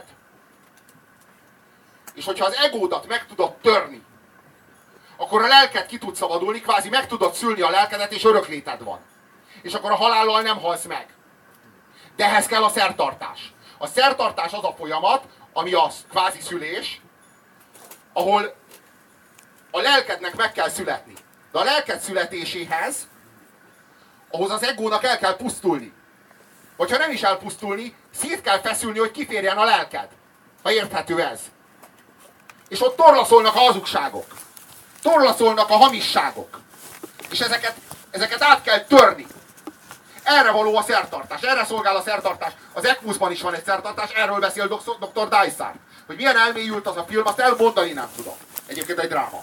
És hogyha az egódat meg tudod törni, akkor a lelked ki tud szabadulni, kvázi meg tudod szülni a lelkedet, és örökléted van. És akkor a halállal nem halsz meg. De ehhez kell a szertartás. A szertartás az a folyamat, ami a kvázi szülés, ahol a lelkednek meg kell születni. De a lelked születéséhez, ahhoz az egónak el kell pusztulni. Vagy ha nem is elpusztulni, szét kell feszülni, hogy kiférjen a lelked. Ha érthető ez. És ott torlaszolnak a hazugságok. Torlaszolnak a hamisságok. És ezeket át kell törni. Erre való a szertartás. Erre szolgál a szertartás. Az ECMUS-ban is van egy szertartás, erről beszél Dr. Dysart. Hogy milyen elmélyült az a film, azt elmondani nem tudom. Egyébként egy dráma.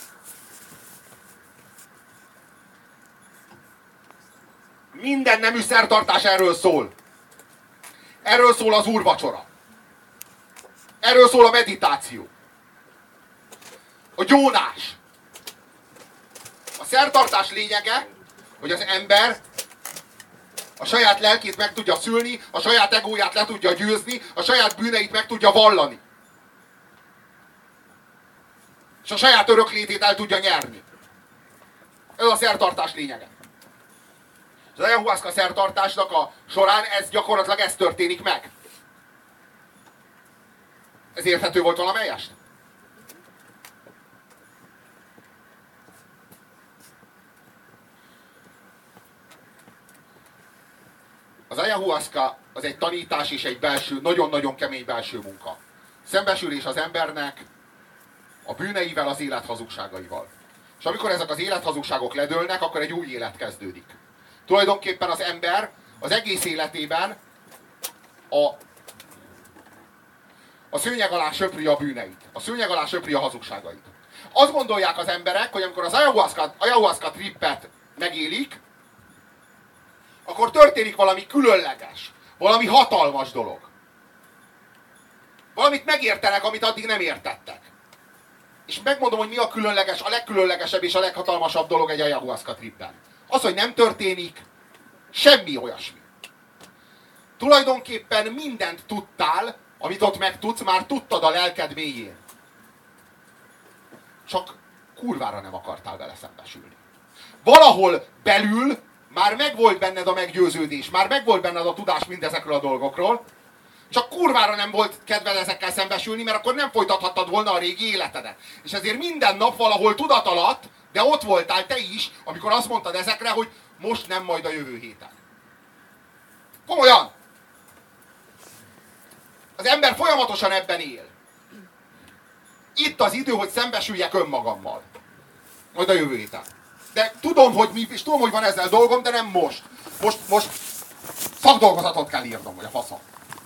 Minden nemű szertartás erről szól. Erről szól az úrvacsora. Erről szól a meditáció. A gyónás. A szertartás lényege, hogy az ember a saját lelkét meg tudja szülni, a saját egóját le tudja győzni, a saját bűneit meg tudja vallani. És a saját öröklétét el tudja nyerni. Ez a szertartás lényege. Az ayahuasca szertartásnak a során gyakorlatilag ez történik meg. Ez érthető volt valamelyest? Az ayahuasca az egy tanítás és egy belső, nagyon-nagyon kemény belső munka. Szembesülés az embernek a bűneivel, az élet hazugságaival. És amikor ezek az élethazugságok ledőlnek, akkor egy új élet kezdődik. Tulajdonképpen az ember az egész életében a szőnyeg alá söpri a bűneit. A szőnyeg alá söpri a hazugságait. Azt gondolják az emberek, hogy amikor az ayahuasca trippet megélik, akkor történik valami különleges, valami hatalmas dolog. Valamit megértenek, amit addig nem értettek. És megmondom, hogy mi a különleges, a legkülönlegesebb és a leghatalmasabb dolog egy ayahuasca trippen. Az, hogy nem történik semmi olyasmi. Tulajdonképpen mindent tudtál, amit ott megtudsz, már tudtad a lelked mélyén. Csak kurvára nem akartál vele szembesülni. Valahol belül már megvolt benned a meggyőződés, már megvolt benned a tudás mindezekről a dolgokról, csak kurvára nem volt kedved ezekkel szembesülni, mert akkor nem folytathattad volna a régi életedet. És ezért minden nap valahol tudat alatt, de ott voltál te is, amikor azt mondtad ezekre, hogy most nem, majd a jövő héten. Komolyan! Az ember folyamatosan ebben él. Itt az idő, hogy szembesüljek önmagammal. Majd a jövő héten. De tudom, hogy mi, és tudom, hogy van ezzel dolgom, de nem most. Most szakdolgozatot kell írnom, vagy a faszom.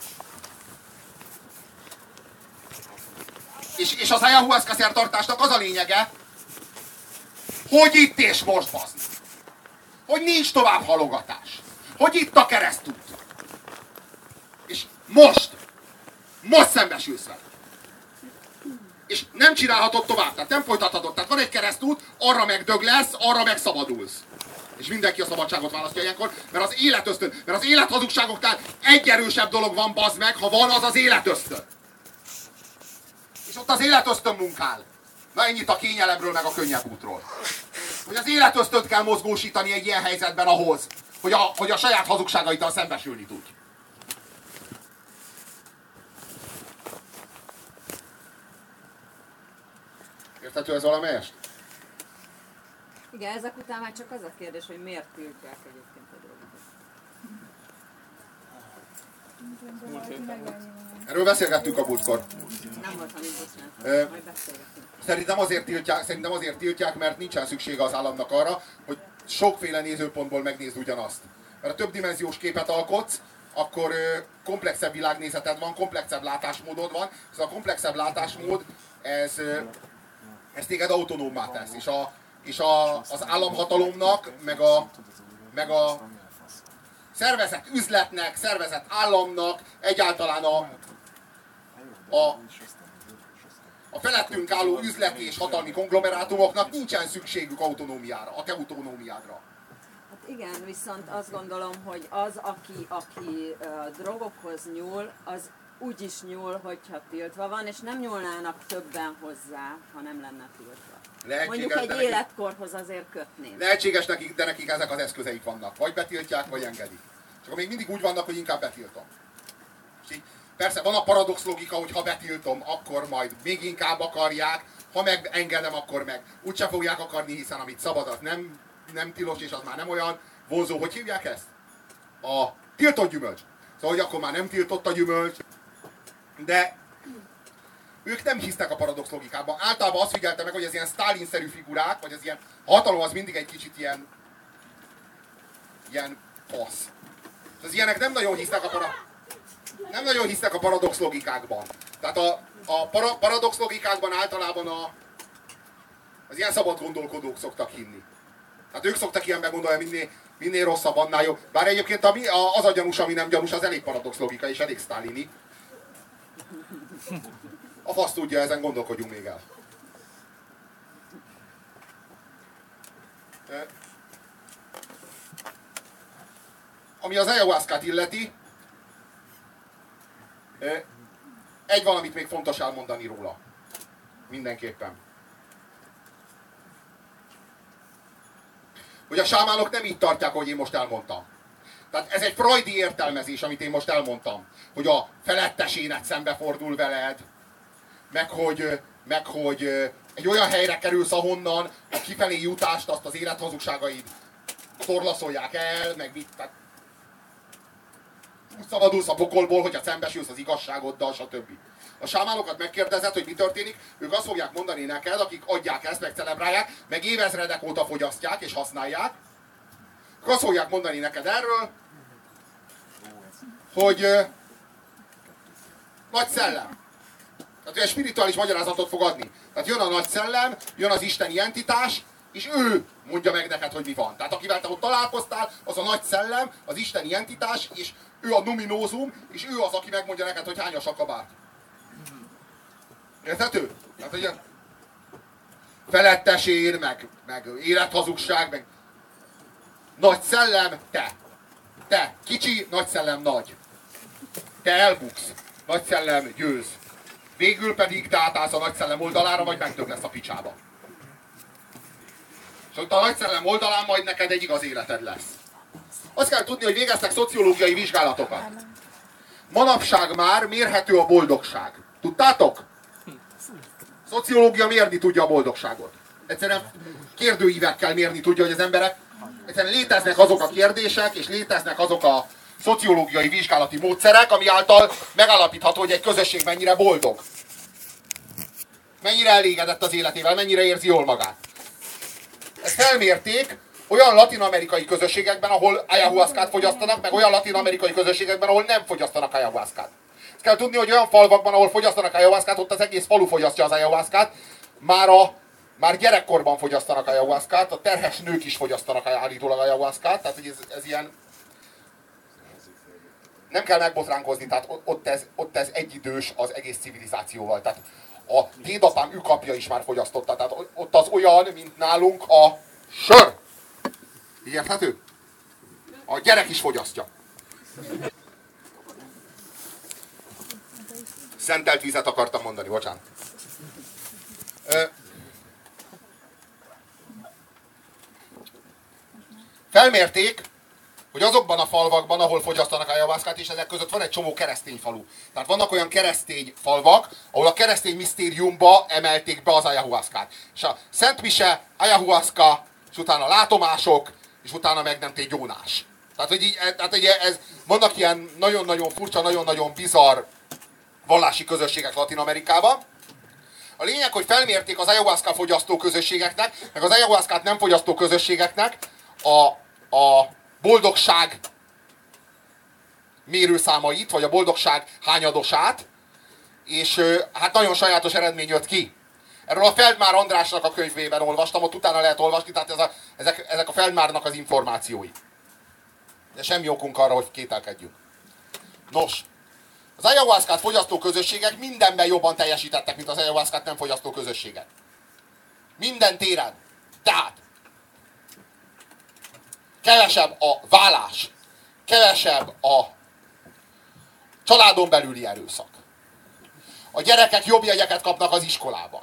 És az ayahuasca szertartásnak az a lényege, hogy itt és most baszni. Hogy nincs tovább halogatás. Hogy itt a keresztút. És most szembesülsz vele. És nem csinálhatod tovább, tehát nem folytathatod. Tehát van egy keresztút, arra meg dög lesz, arra meg szabadulsz. És mindenki a szabadságot választja ilyenkor, mert az életösztön, mert az élethazugságoknál egy erősebb dolog van, bazd meg, ha van, az az életösztön. És ott az életösztön munkál. Na ennyit a kényelemről, meg a könnyebb útról. Hogy az életösztönt kell mozgósítani egy ilyen helyzetben ahhoz, hogy a saját hazugságaiddal szembesülni tud. Érthető ez valamelyest? Igen, ezek után már csak az a kérdés, hogy miért tiltják egyébként a drogot. Erről beszélgettünk a múltkor. Nem voltam így, bocsánat. Majd beszélgetünk. Szerintem azért tiltják, mert nincsen szüksége az államnak arra, hogy sokféle nézőpontból megnézd ugyanazt. Mert a többdimenziós képet alkotsz, akkor komplexebb világnézeted van, komplexebb látásmódod van, és a komplexebb látásmód, ez téged autonómmá tesz. És az államhatalomnak, meg a szervezett üzletnek, szervezett államnak, egyáltalán a felettünk álló üzleti és hatalmi konglomerátumoknak nincsen szükségük autonómiára, a te autonómiádra. Hát igen, viszont azt gondolom, hogy az, aki drogokhoz nyúl, az úgy is nyúl, hogyha tiltva van, és nem nyúlnának többen hozzá, ha nem lenne tiltva. Mondjuk egy életkorhoz azért kötném. Lehetséges nekik, de nekik ezek az eszközeik vannak. Vagy betiltják, vagy engedik. És akkor még mindig úgy vannak, hogy inkább betiltom. És így, persze van a paradox logika, hogy ha betiltom, akkor majd még inkább akarják, ha meg engedem, akkor meg úgyse fogják akarni, hiszen amit szabad, az nem tilos, és az már nem olyan vonzó. Hogy hívják ezt? A tiltott gyümölcs. Szóval, hogy akkor már nem tiltott a gyümölcs, de ők nem hisznek a paradox logikában. Általában azt figyelte meg, hogy ez ilyen Stalin-szerű figurák, vagy az ilyen hatalom az mindig egy kicsit ilyen fasz. Az ilyenek nem nagyon hisznek a paradox logikákban. Tehát a paradox logikákban általában az ilyen szabad gondolkodók szoktak hinni. Tehát ők szoktak ilyen meggondolni, minél rosszabb, annál jobb. Bár egyébként az a gyanús, ami nem gyanús, az elég paradox logika és elég sztálini. A fasz tudja, ezen gondolkodjunk még el. Ami az ayahuascát illeti, egy valamit még fontos elmondani róla. Mindenképpen. Hogy a sámánok nem így tartják, ahogy én most elmondtam. Tehát ez egy freudi értelmezés, amit én most elmondtam. Hogy a felettesénet szembefordul veled, meg hogy egy olyan helyre kerülsz, ahonnan a kifelé jutást, azt az élethazugságaid torlaszolják el, meg mit. Tehát úgy szabadulsz a pokolból, hogyha szembesülsz az igazságoddal, stb. A sámánokat megkérdezed, hogy mi történik, ők azt fogják mondani neked, akik adják ezt, meg celebrálják, meg évezredek óta fogyasztják és használják. Ők azt fogják mondani neked erről, hogy nagy szellem. Tehát olyan spirituális magyarázatot fog adni. Tehát jön a nagy szellem, jön az isteni entitás, és ő mondja meg neked, hogy mi van. Tehát akivel te ott találkoztál, az a nagy szellem, az isteni entitás, és ő a numinózum, és ő az, aki megmondja neked, hogy hányas a kabát. Érthető? Tehát ugye felettesér, meg élethazugság, meg nagy szellem, te. Te, kicsi, nagy szellem nagy. Te elbuksz, nagy szellem győz. Végül pedig te átállsz a nagy szellem oldalára, vagy megtök lesz a picsába. És ott a nagy szellem oldalán majd neked egy igaz életed lesz. Azt kell tudni, hogy végeztek szociológiai vizsgálatokat. Manapság már mérhető a boldogság. Tudtátok? Szociológia mérni tudja a boldogságot. Egyszerűen kérdőívekkel mérni tudja, hogy az emberek... Egyszerűen léteznek azok a kérdések, és léteznek azok a szociológiai vizsgálati módszerek, ami által megállapítható, hogy egy közösség mennyire boldog. Mennyire elégedett az életével, mennyire érzi jól magát. Ezt felmérték olyan latin-amerikai közösségekben, ahol ayahuascát fogyasztanak, meg olyan latin-amerikai közösségekben, ahol nem fogyasztanak ayahuascát. Ezt kell tudni, hogy olyan falvakban, ahol fogyasztanak ayahuascát, ott az egész falu fogyasztja az ayahuascát, már gyerekkorban fogyasztanak ayahuascát, a terhes nők is fogyasztanak állítólag ayahuascát, tehát hogy ez ilyen... Nem kell megbotránkozni, tehát ott ez egyidős az egész civilizációval. Tehát a dédapám ükapja is már fogyasztotta, tehát ott az olyan, mint nálunk a sör. Érthető? A gyerek is fogyasztja. Szentelt vizet akartam mondani, bocsánat. Felmérték, hogy azokban a falvakban, ahol fogyasztanak ayahuaszkát, és ezek között van egy csomó keresztény falu. Tehát vannak olyan keresztény falvak, ahol a keresztény misztériumba emelték be az ayahuaszkát. És a Szent Mise, ayahuaszka, és utána látomások, és utána meg nem tégy gyónás. Tehát, hogy vannak ilyen nagyon-nagyon furcsa, nagyon-nagyon bizarr vallási közösségek Latin-Amerikában. A lényeg, hogy felmérték az ayahuaszka fogyasztó közösségeknek, meg az ayahuaszkát nem fogyasztó közösségeknek a boldogság mérőszámait, vagy a boldogság hányadosát, és hát nagyon sajátos eredmény jött ki. Erről a Feldmár Andrásnak a könyvében olvastam, ott utána lehet olvasni, tehát ezek a Feldmárnak az információi. De semmi okunk arra, hogy kételkedjünk. Nos, az ayahuaszkát fogyasztó közösségek mindenben jobban teljesítettek, mint az ayahuaszkát nem fogyasztó közösségek. Minden téren. Tehát kevesebb a válás, kevesebb a családon belüli erőszak. A gyerekek jobb jegyeket kapnak az iskolában.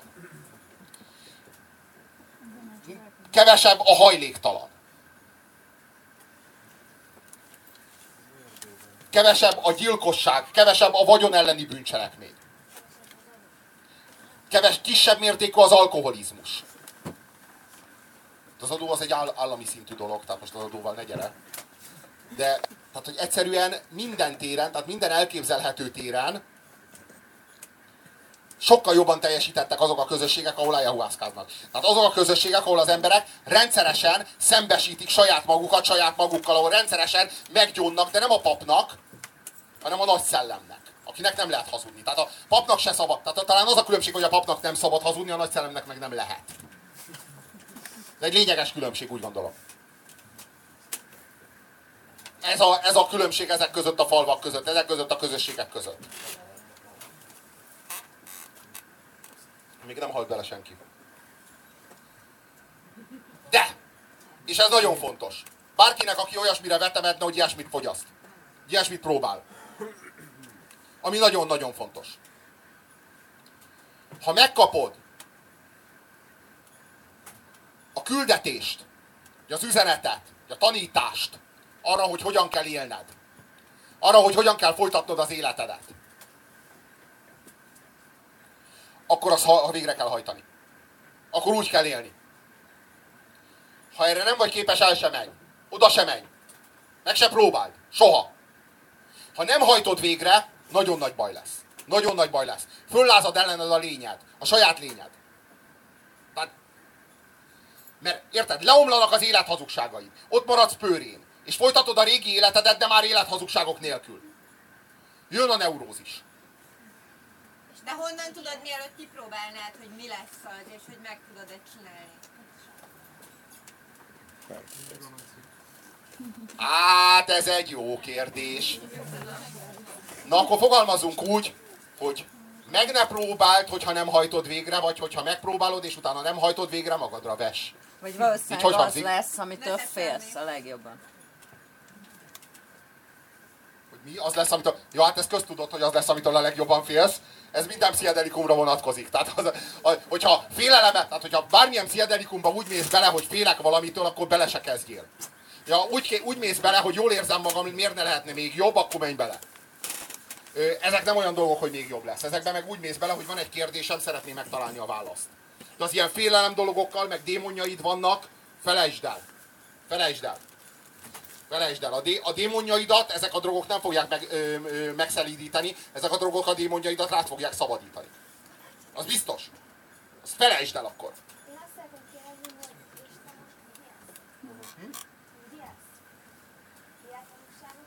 Kevesebb a hajléktalan. Kevesebb a gyilkosság, kevesebb a vagyon elleni bűncselekmény. Kisebb mértékű az alkoholizmus. Az adó az egy állami szintű dolog, tehát most az adóval ne gyere. De tehát, hogy egyszerűen minden téren, tehát minden elképzelhető téren sokkal jobban teljesítettek azok a közösségek, ahol ayahuaszkáznak. Tehát azok a közösségek, ahol az emberek rendszeresen szembesítik saját magukkal, ahol rendszeresen meggyónnak, de nem a papnak, hanem a nagy szellemnek, akinek nem lehet hazudni. Tehát a papnak se szabad. Tehát talán az a különbség, hogy a papnak nem szabad hazudni, a nagy szellemnek meg nem lehet. Ez egy lényeges különbség, úgy gondolom. Ez a különbség ezek között a falvak között, ezek között a közösségek között. Még nem halt bele senki. De! És ez nagyon fontos. Bárkinek, aki olyasmire vetemedne, hogy ilyesmit fogyaszt. Ilyesmit próbál. Ami nagyon-nagyon fontos. Ha megkapod a küldetést, az üzenetet, a tanítást arra, hogy hogyan kell élned, arra, hogy hogyan kell folytatnod az életedet, akkor azt végre kell hajtani. Akkor úgy kell élni. Ha erre nem vagy képes, el sem menj. Oda sem menj. Meg se próbáld. Soha. Ha nem hajtod végre, nagyon nagy baj lesz. Nagyon nagy baj lesz. Föllázad ellened a lényed. A saját lényed. Tehát, mert érted, leomlanak az élet hazugságai. Ott maradsz pőrén. És folytatod a régi életedet, de már élethazugságok nélkül. Jön a neurózis. De honnan tudod, mielőtt kipróbálnád, hogy mi lesz az, és hogy meg tudod-e csinálni? Hát ez egy jó kérdés. Na akkor fogalmazunk úgy, hogy meg ne próbáld, hogyha nem hajtod végre, vagy hogyha megpróbálod, és utána nem hajtod végre, magadra ves. Vagy valószínűleg az lesz, amitől félsz a legjobban. Hogy mi? Az lesz, amitől... Ja, hát ezt köztudod, hogy az lesz, amitől a legjobban félsz. Ez minden pszichedelikumra vonatkozik. Tehát hogyha féleleme, tehát hogyha bármilyen pszichedelikumba úgy mész bele, hogy félek valamitől, akkor bele se kezdjél. Ja, úgy mész bele, hogy jól érzem magam, hogy miért ne lehetne még jobb, akkor menj bele. Ezek nem olyan dolgok, hogy még jobb lesz. Ezekben meg úgy mész bele, hogy van egy kérdésem, szeretném megtalálni a választ. De az ilyen félelem dolgokkal, meg démonjaid vannak, felejtsd el. Felejtsd el. Felejtsd el. A démonjaidat ezek a drogok nem fogják megszelídíteni, ezek a drogok a démonjaidat rád fogják szabadítani. Az biztos. Azt felejtsd el akkor. Én azt szeretném kérdezni, hogy Isten most mi ez? Mi ez? Életvalóságot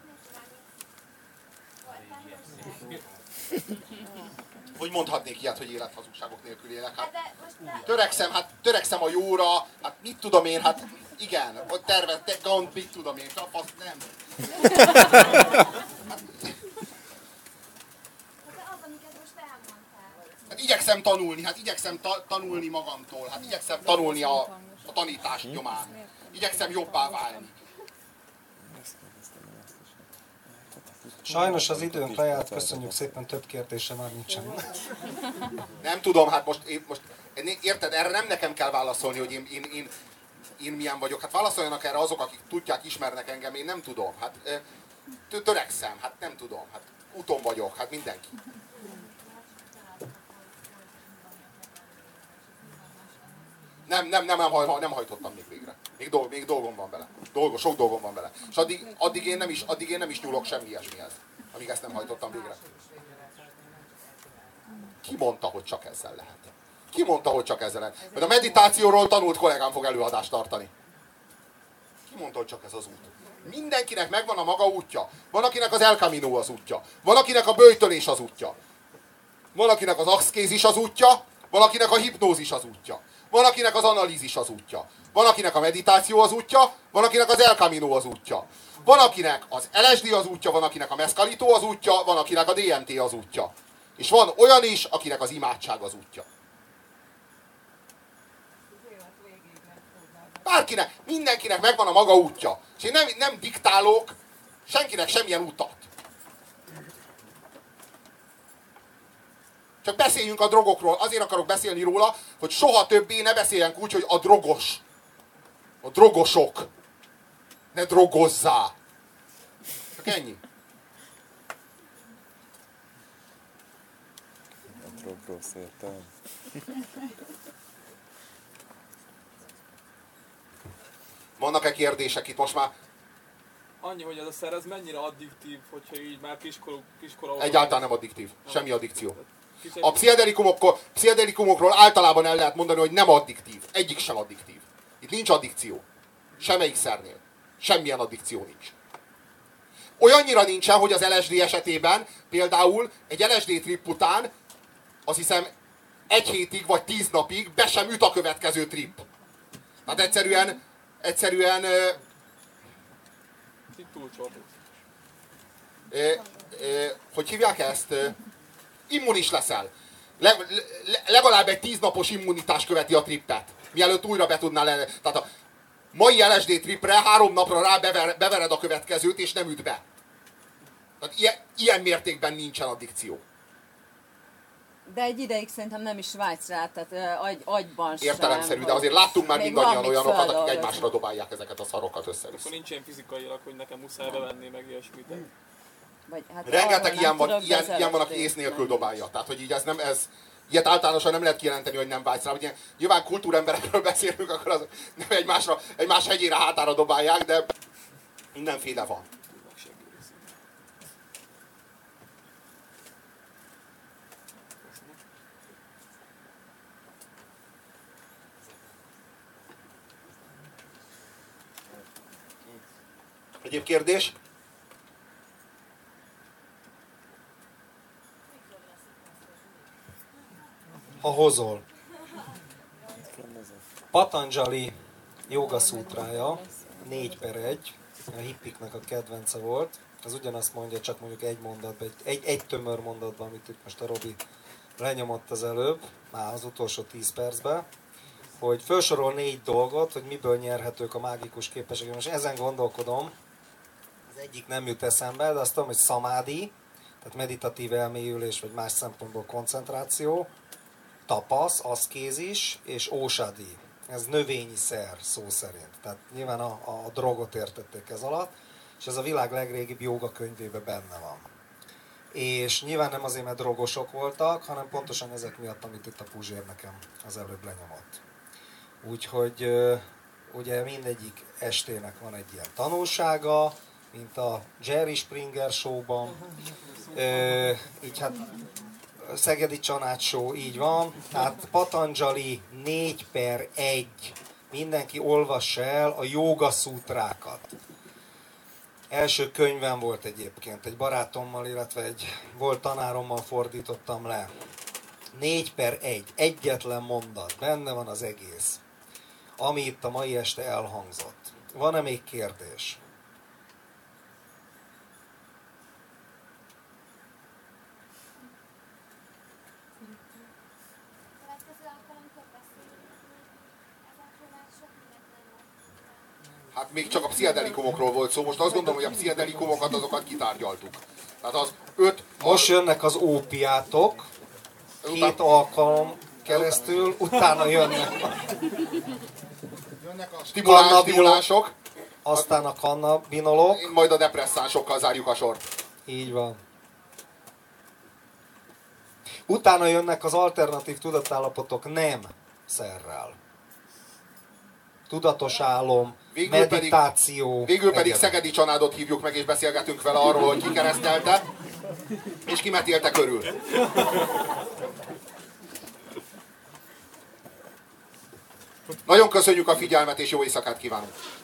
nélkül, Hogy mondhatnék ilyet, hogy élethazugságok nélkül élek? Hát, de most törekszem a jóra, hát mit tudom én, hát igen, hogy terveztek, mit tudom én, azt nem. Hát igyekszem tanulni, hát igyekszem tanulni magamtól, hát igyekszem tanulni a tanítás nyomán. igyekszem jobbá válni. Sajnos az időnk lejárt, köszönjük szépen, több kérdése már nincsen. Nem tudom, hát most érted, erre nem nekem kell válaszolni, hogy én milyen vagyok. Hát válaszoljanak erre azok, akik tudják, ismernek engem, én nem tudom. Hát törekszem, hát nem tudom. Hát úton vagyok, hát mindenki. Nem hajtottam még végre. Még dolgom van vele. Sok dolgom van vele. És addig én nem is nyúlok semmi ilyesmihez, amíg ezt nem hajtottam végre. Ki mondta, hogy csak ezzel lehet? Ki mondta, hogy csak ezzel lehet? Mert a meditációról tanult kollégám fog előadást tartani. Ki mondta, hogy csak ez az út? Mindenkinek megvan a maga útja. Van, akinek az El Camino az útja. Van, akinek a böjtölés az útja. Van, akinek az axkézis az útja. Van, akinek a hipnózis az útja. Van, akinek az analízis az útja. Van, akinek a meditáció az útja. Van, akinek az El Camino az útja. Van, akinek az LSD az útja. Van, akinek a mezcalito az útja. Van, akinek a DMT az útja. És van olyan is, akinek az imádság az útja. Bárkinek, mindenkinek megvan a maga útja. És én nem diktálok senkinek semmilyen utat. Csak beszéljünk a drogokról. Azért akarok beszélni róla, hogy soha többé ne beszéljen úgy, hogy a drogos. A drogosok. Ne drogozzá. Csak ennyi. A drogról szértem. Vannak-e kérdések itt most már? Annyi, hogy ez a szer, ez mennyire addiktív, hogyha így már kiskora... Egyáltalán nem addiktív. Semmi addikció. A pszichedelikumokról általában el lehet mondani, hogy nem addiktív. Egyik sem addiktív. Itt nincs addikció. Semmelyik szernél. Semmilyen addikció nincs. Olyannyira nincsen, hogy az LSD esetében például egy LSD trip után azt hiszem 1 hétig vagy 10 napig be sem üt a következő trip. Tehát egyszerűen hogy hívják ezt? Immunis leszel. Legalább egy 10 napos immunitás követi a trippet. Mielőtt újra be tudnál lenni. Tehát a mai LSD tripre 3 napra rá bevered a következőt, és nem üt be. Tehát ilyen mértékben nincsen addikció. De egy ideig szerintem nem is vágysz rá, tehát agyban sem. Értelemszerű, de azért láttunk már mindannyian olyanokat, akik egymásra dobálják ezeket a szarokat össze-vissza. Akkor nincs ilyen fizikailag, hogy nekem muszáj bevenni, meg ilyesmit. Hát rengeteg ilyen van, aki ész nélkül dobálja. Tehát, hogy így ilyet általánosan nem lehet kijelenteni, hogy nem vágysz rá. Ugye, nyilván kultúremberekről beszélünk, akkor az nem egymás hegyére hátára dobálják, de mindenféle van. Egyéb kérdés? Ha hozol. Patanjali Yoga Szútrája 4/1, a hippiknek a kedvence volt. Az ugyanazt mondja, csak mondjuk egy mondatban, egy tömör mondatban, amit itt most a Robi lenyomott az előbb, már az utolsó 10 percben, hogy felsorol 4 dolgot, hogy miből nyerhetők a mágikus képességek. Most ezen gondolkodom, az egyik nem jut eszembe, de azt tudom, hogy szamádi, tehát meditatív elmélyülés, vagy más szempontból koncentráció, tapasz, aszkézis és ósadi. Ez növényi szer szó szerint. Tehát nyilván a drogot értették ez alatt, és ez a világ legrégibb jóga könyvében benne van. És nyilván nem azért, mert drogosok voltak, hanem pontosan ezek miatt, amit itt a Puzsér nekem az előbb lenyomott. Úgyhogy ugye mindegyik estének van egy ilyen tanulsága, mint a Jerry Springer showban. Így hát Szegedi Csanád show, így van. Tehát Patanjali 4/1. Mindenki olvassa el a Yoga Szútrákat. Első könyvem volt egyébként, egy barátommal, illetve egy volt tanárommal fordítottam le. 4/1. Egyetlen mondat. Benne van az egész. Ami itt a mai este elhangzott. Van-e még kérdés? még csak a pszichedelikumokról volt szó, most azt gondolom, hogy a pszichedelikumokat azokat kitárgyaltuk. Tehát az 5... Most jönnek az ópiátok, 2 alkalom keresztül, utána jönnek a stimulások, aztán a kannabinolok. Majd a depresszánsokkal zárjuk a sort. Így van. Utána jönnek az alternatív tudatállapotok nem szerrel. Tudatos álom, meditáció. Végül pedig Szegedi Csanádot hívjuk meg, és beszélgetünk vele arról, hogy ki keresztelte, és ki metélte körül. Nagyon köszönjük a figyelmet, és jó éjszakát kívánunk!